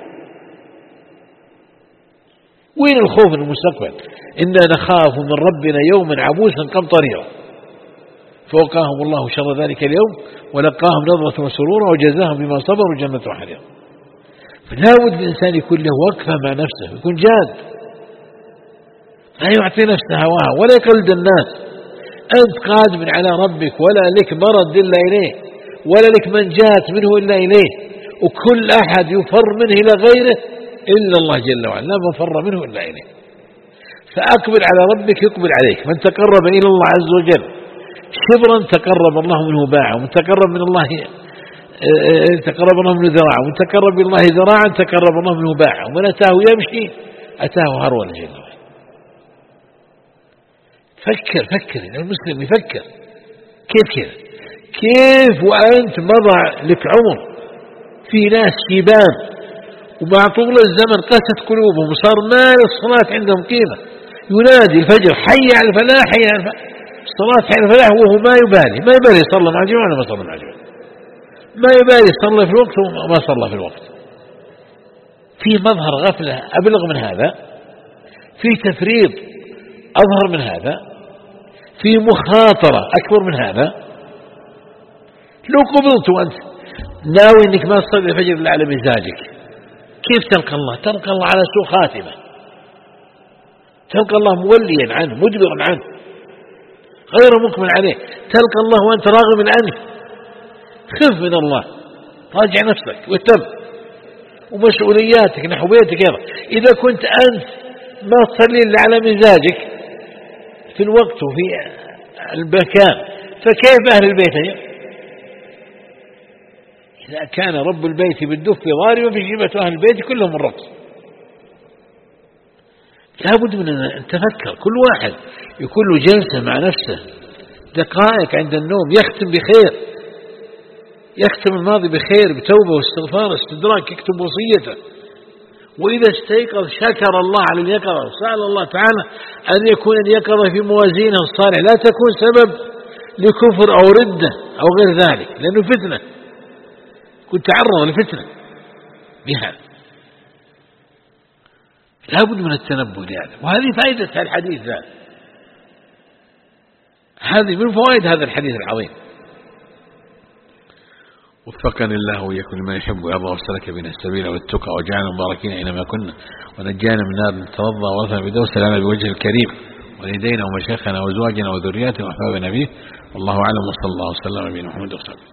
S1: وين الخوف من المستقبل؟ إنا نخاف من ربنا يوما عبوسا قمطريرا فوقاهم الله شر ذلك اليوم ولقاهم نضرة وسرورا وجزاهم بما صبروا جنة وحريرا. فلا بد الإنسان يكون له وقفة مع نفسه، يكون جاد، لا يعطي نفسه هواها ولا يقلد الناس. أنت قادم على ربك ولا لك مرد إلا إليه، ولا لك منجات منه إلا إليه، وكل أحد يفر منه إلى غيره إلا الله جل وعلا، لا مفر منه إلا إليه. فأقبل على ربك يقبل عليك. من تقرب إلى الله عز وجل شبرا تقرب الله منه باعا، ومن تقرب من الله تقرب الله منه ذراعا، ومن تقرب إلى الله ذراعا تقرب الله منه باعا، ومن أتاه يمشي أتاه هرولا جل وعلا. فكر المسلم يفكر كيف وأنت مضى لك عمر، في ناس شيبان ومع طول الزمن قست قلوبهم وصار ما للصلاة عندهم قيمة، ينادي الفجر حي على الفلاح حي على الصلاة حي على الفلاح وهو ما يبالي يصلى مع الجماعة ولا ما صلى مع الجماعة، ما يبالي يصلى في الوقت وما صلى في الوقت. في مظهر غفلة أبلغ من هذا، في تفريط أظهر من هذا، في مخاطرة أكبر من هذا. لو قبضت وأنت ناوي أنك ما تصلي الفجر إلا على مزاجك، كيف تلقى الله؟ تلقى الله على سوء خاتمة، تلقى الله موليا عنه مدبرا عنه غير مكمل عليه، تلقى الله وأنت راغب عنه. خف من الله، راجع نفسك واهتم ومسؤولياتك نحو بيتك أيضا. إذا كنت أنت ما تصلي إلا على مزاجك في الوقت وفي المكان، فكيف أهل البيت؟ إذا كان رب البيت بالدف ضاربا في جيبة أهل البيت كلهم الرقص. لابد من أن تفكر، كل واحد يكون له جلسة مع نفسه دقائق عند النوم، يختم بخير، يختم الماضي بخير بتوبة واستغفار استدراك، يكتب وصيته، وإذا استيقظ شكر الله على اليقظة وسأل الله تعالى أن يكون اليقظة في موازينه الصالح، لا تكون سبب لكفر أو ردة أو غير ذلك، لأنه فتنة، كنت تعرض لفتنة بها. لا بد من التنبه لهذا، وهذه فائدة الحديث ذات، هذه من فوائد هذا الحديث العظيم. وفقني الله وإياكم لما يحب ويرضى وسلك بنا السبيل والتقى وجعلنا مباركين أينما كنا، ونجانا من نار نتوضأ ورثنا بدوس لنا بوجه الكريم، ولدينا ومشايخنا وزواجنا وذرياتنا وأحبابنا به. والله أعلم، وصلى الله وسلم على نبينا محمد.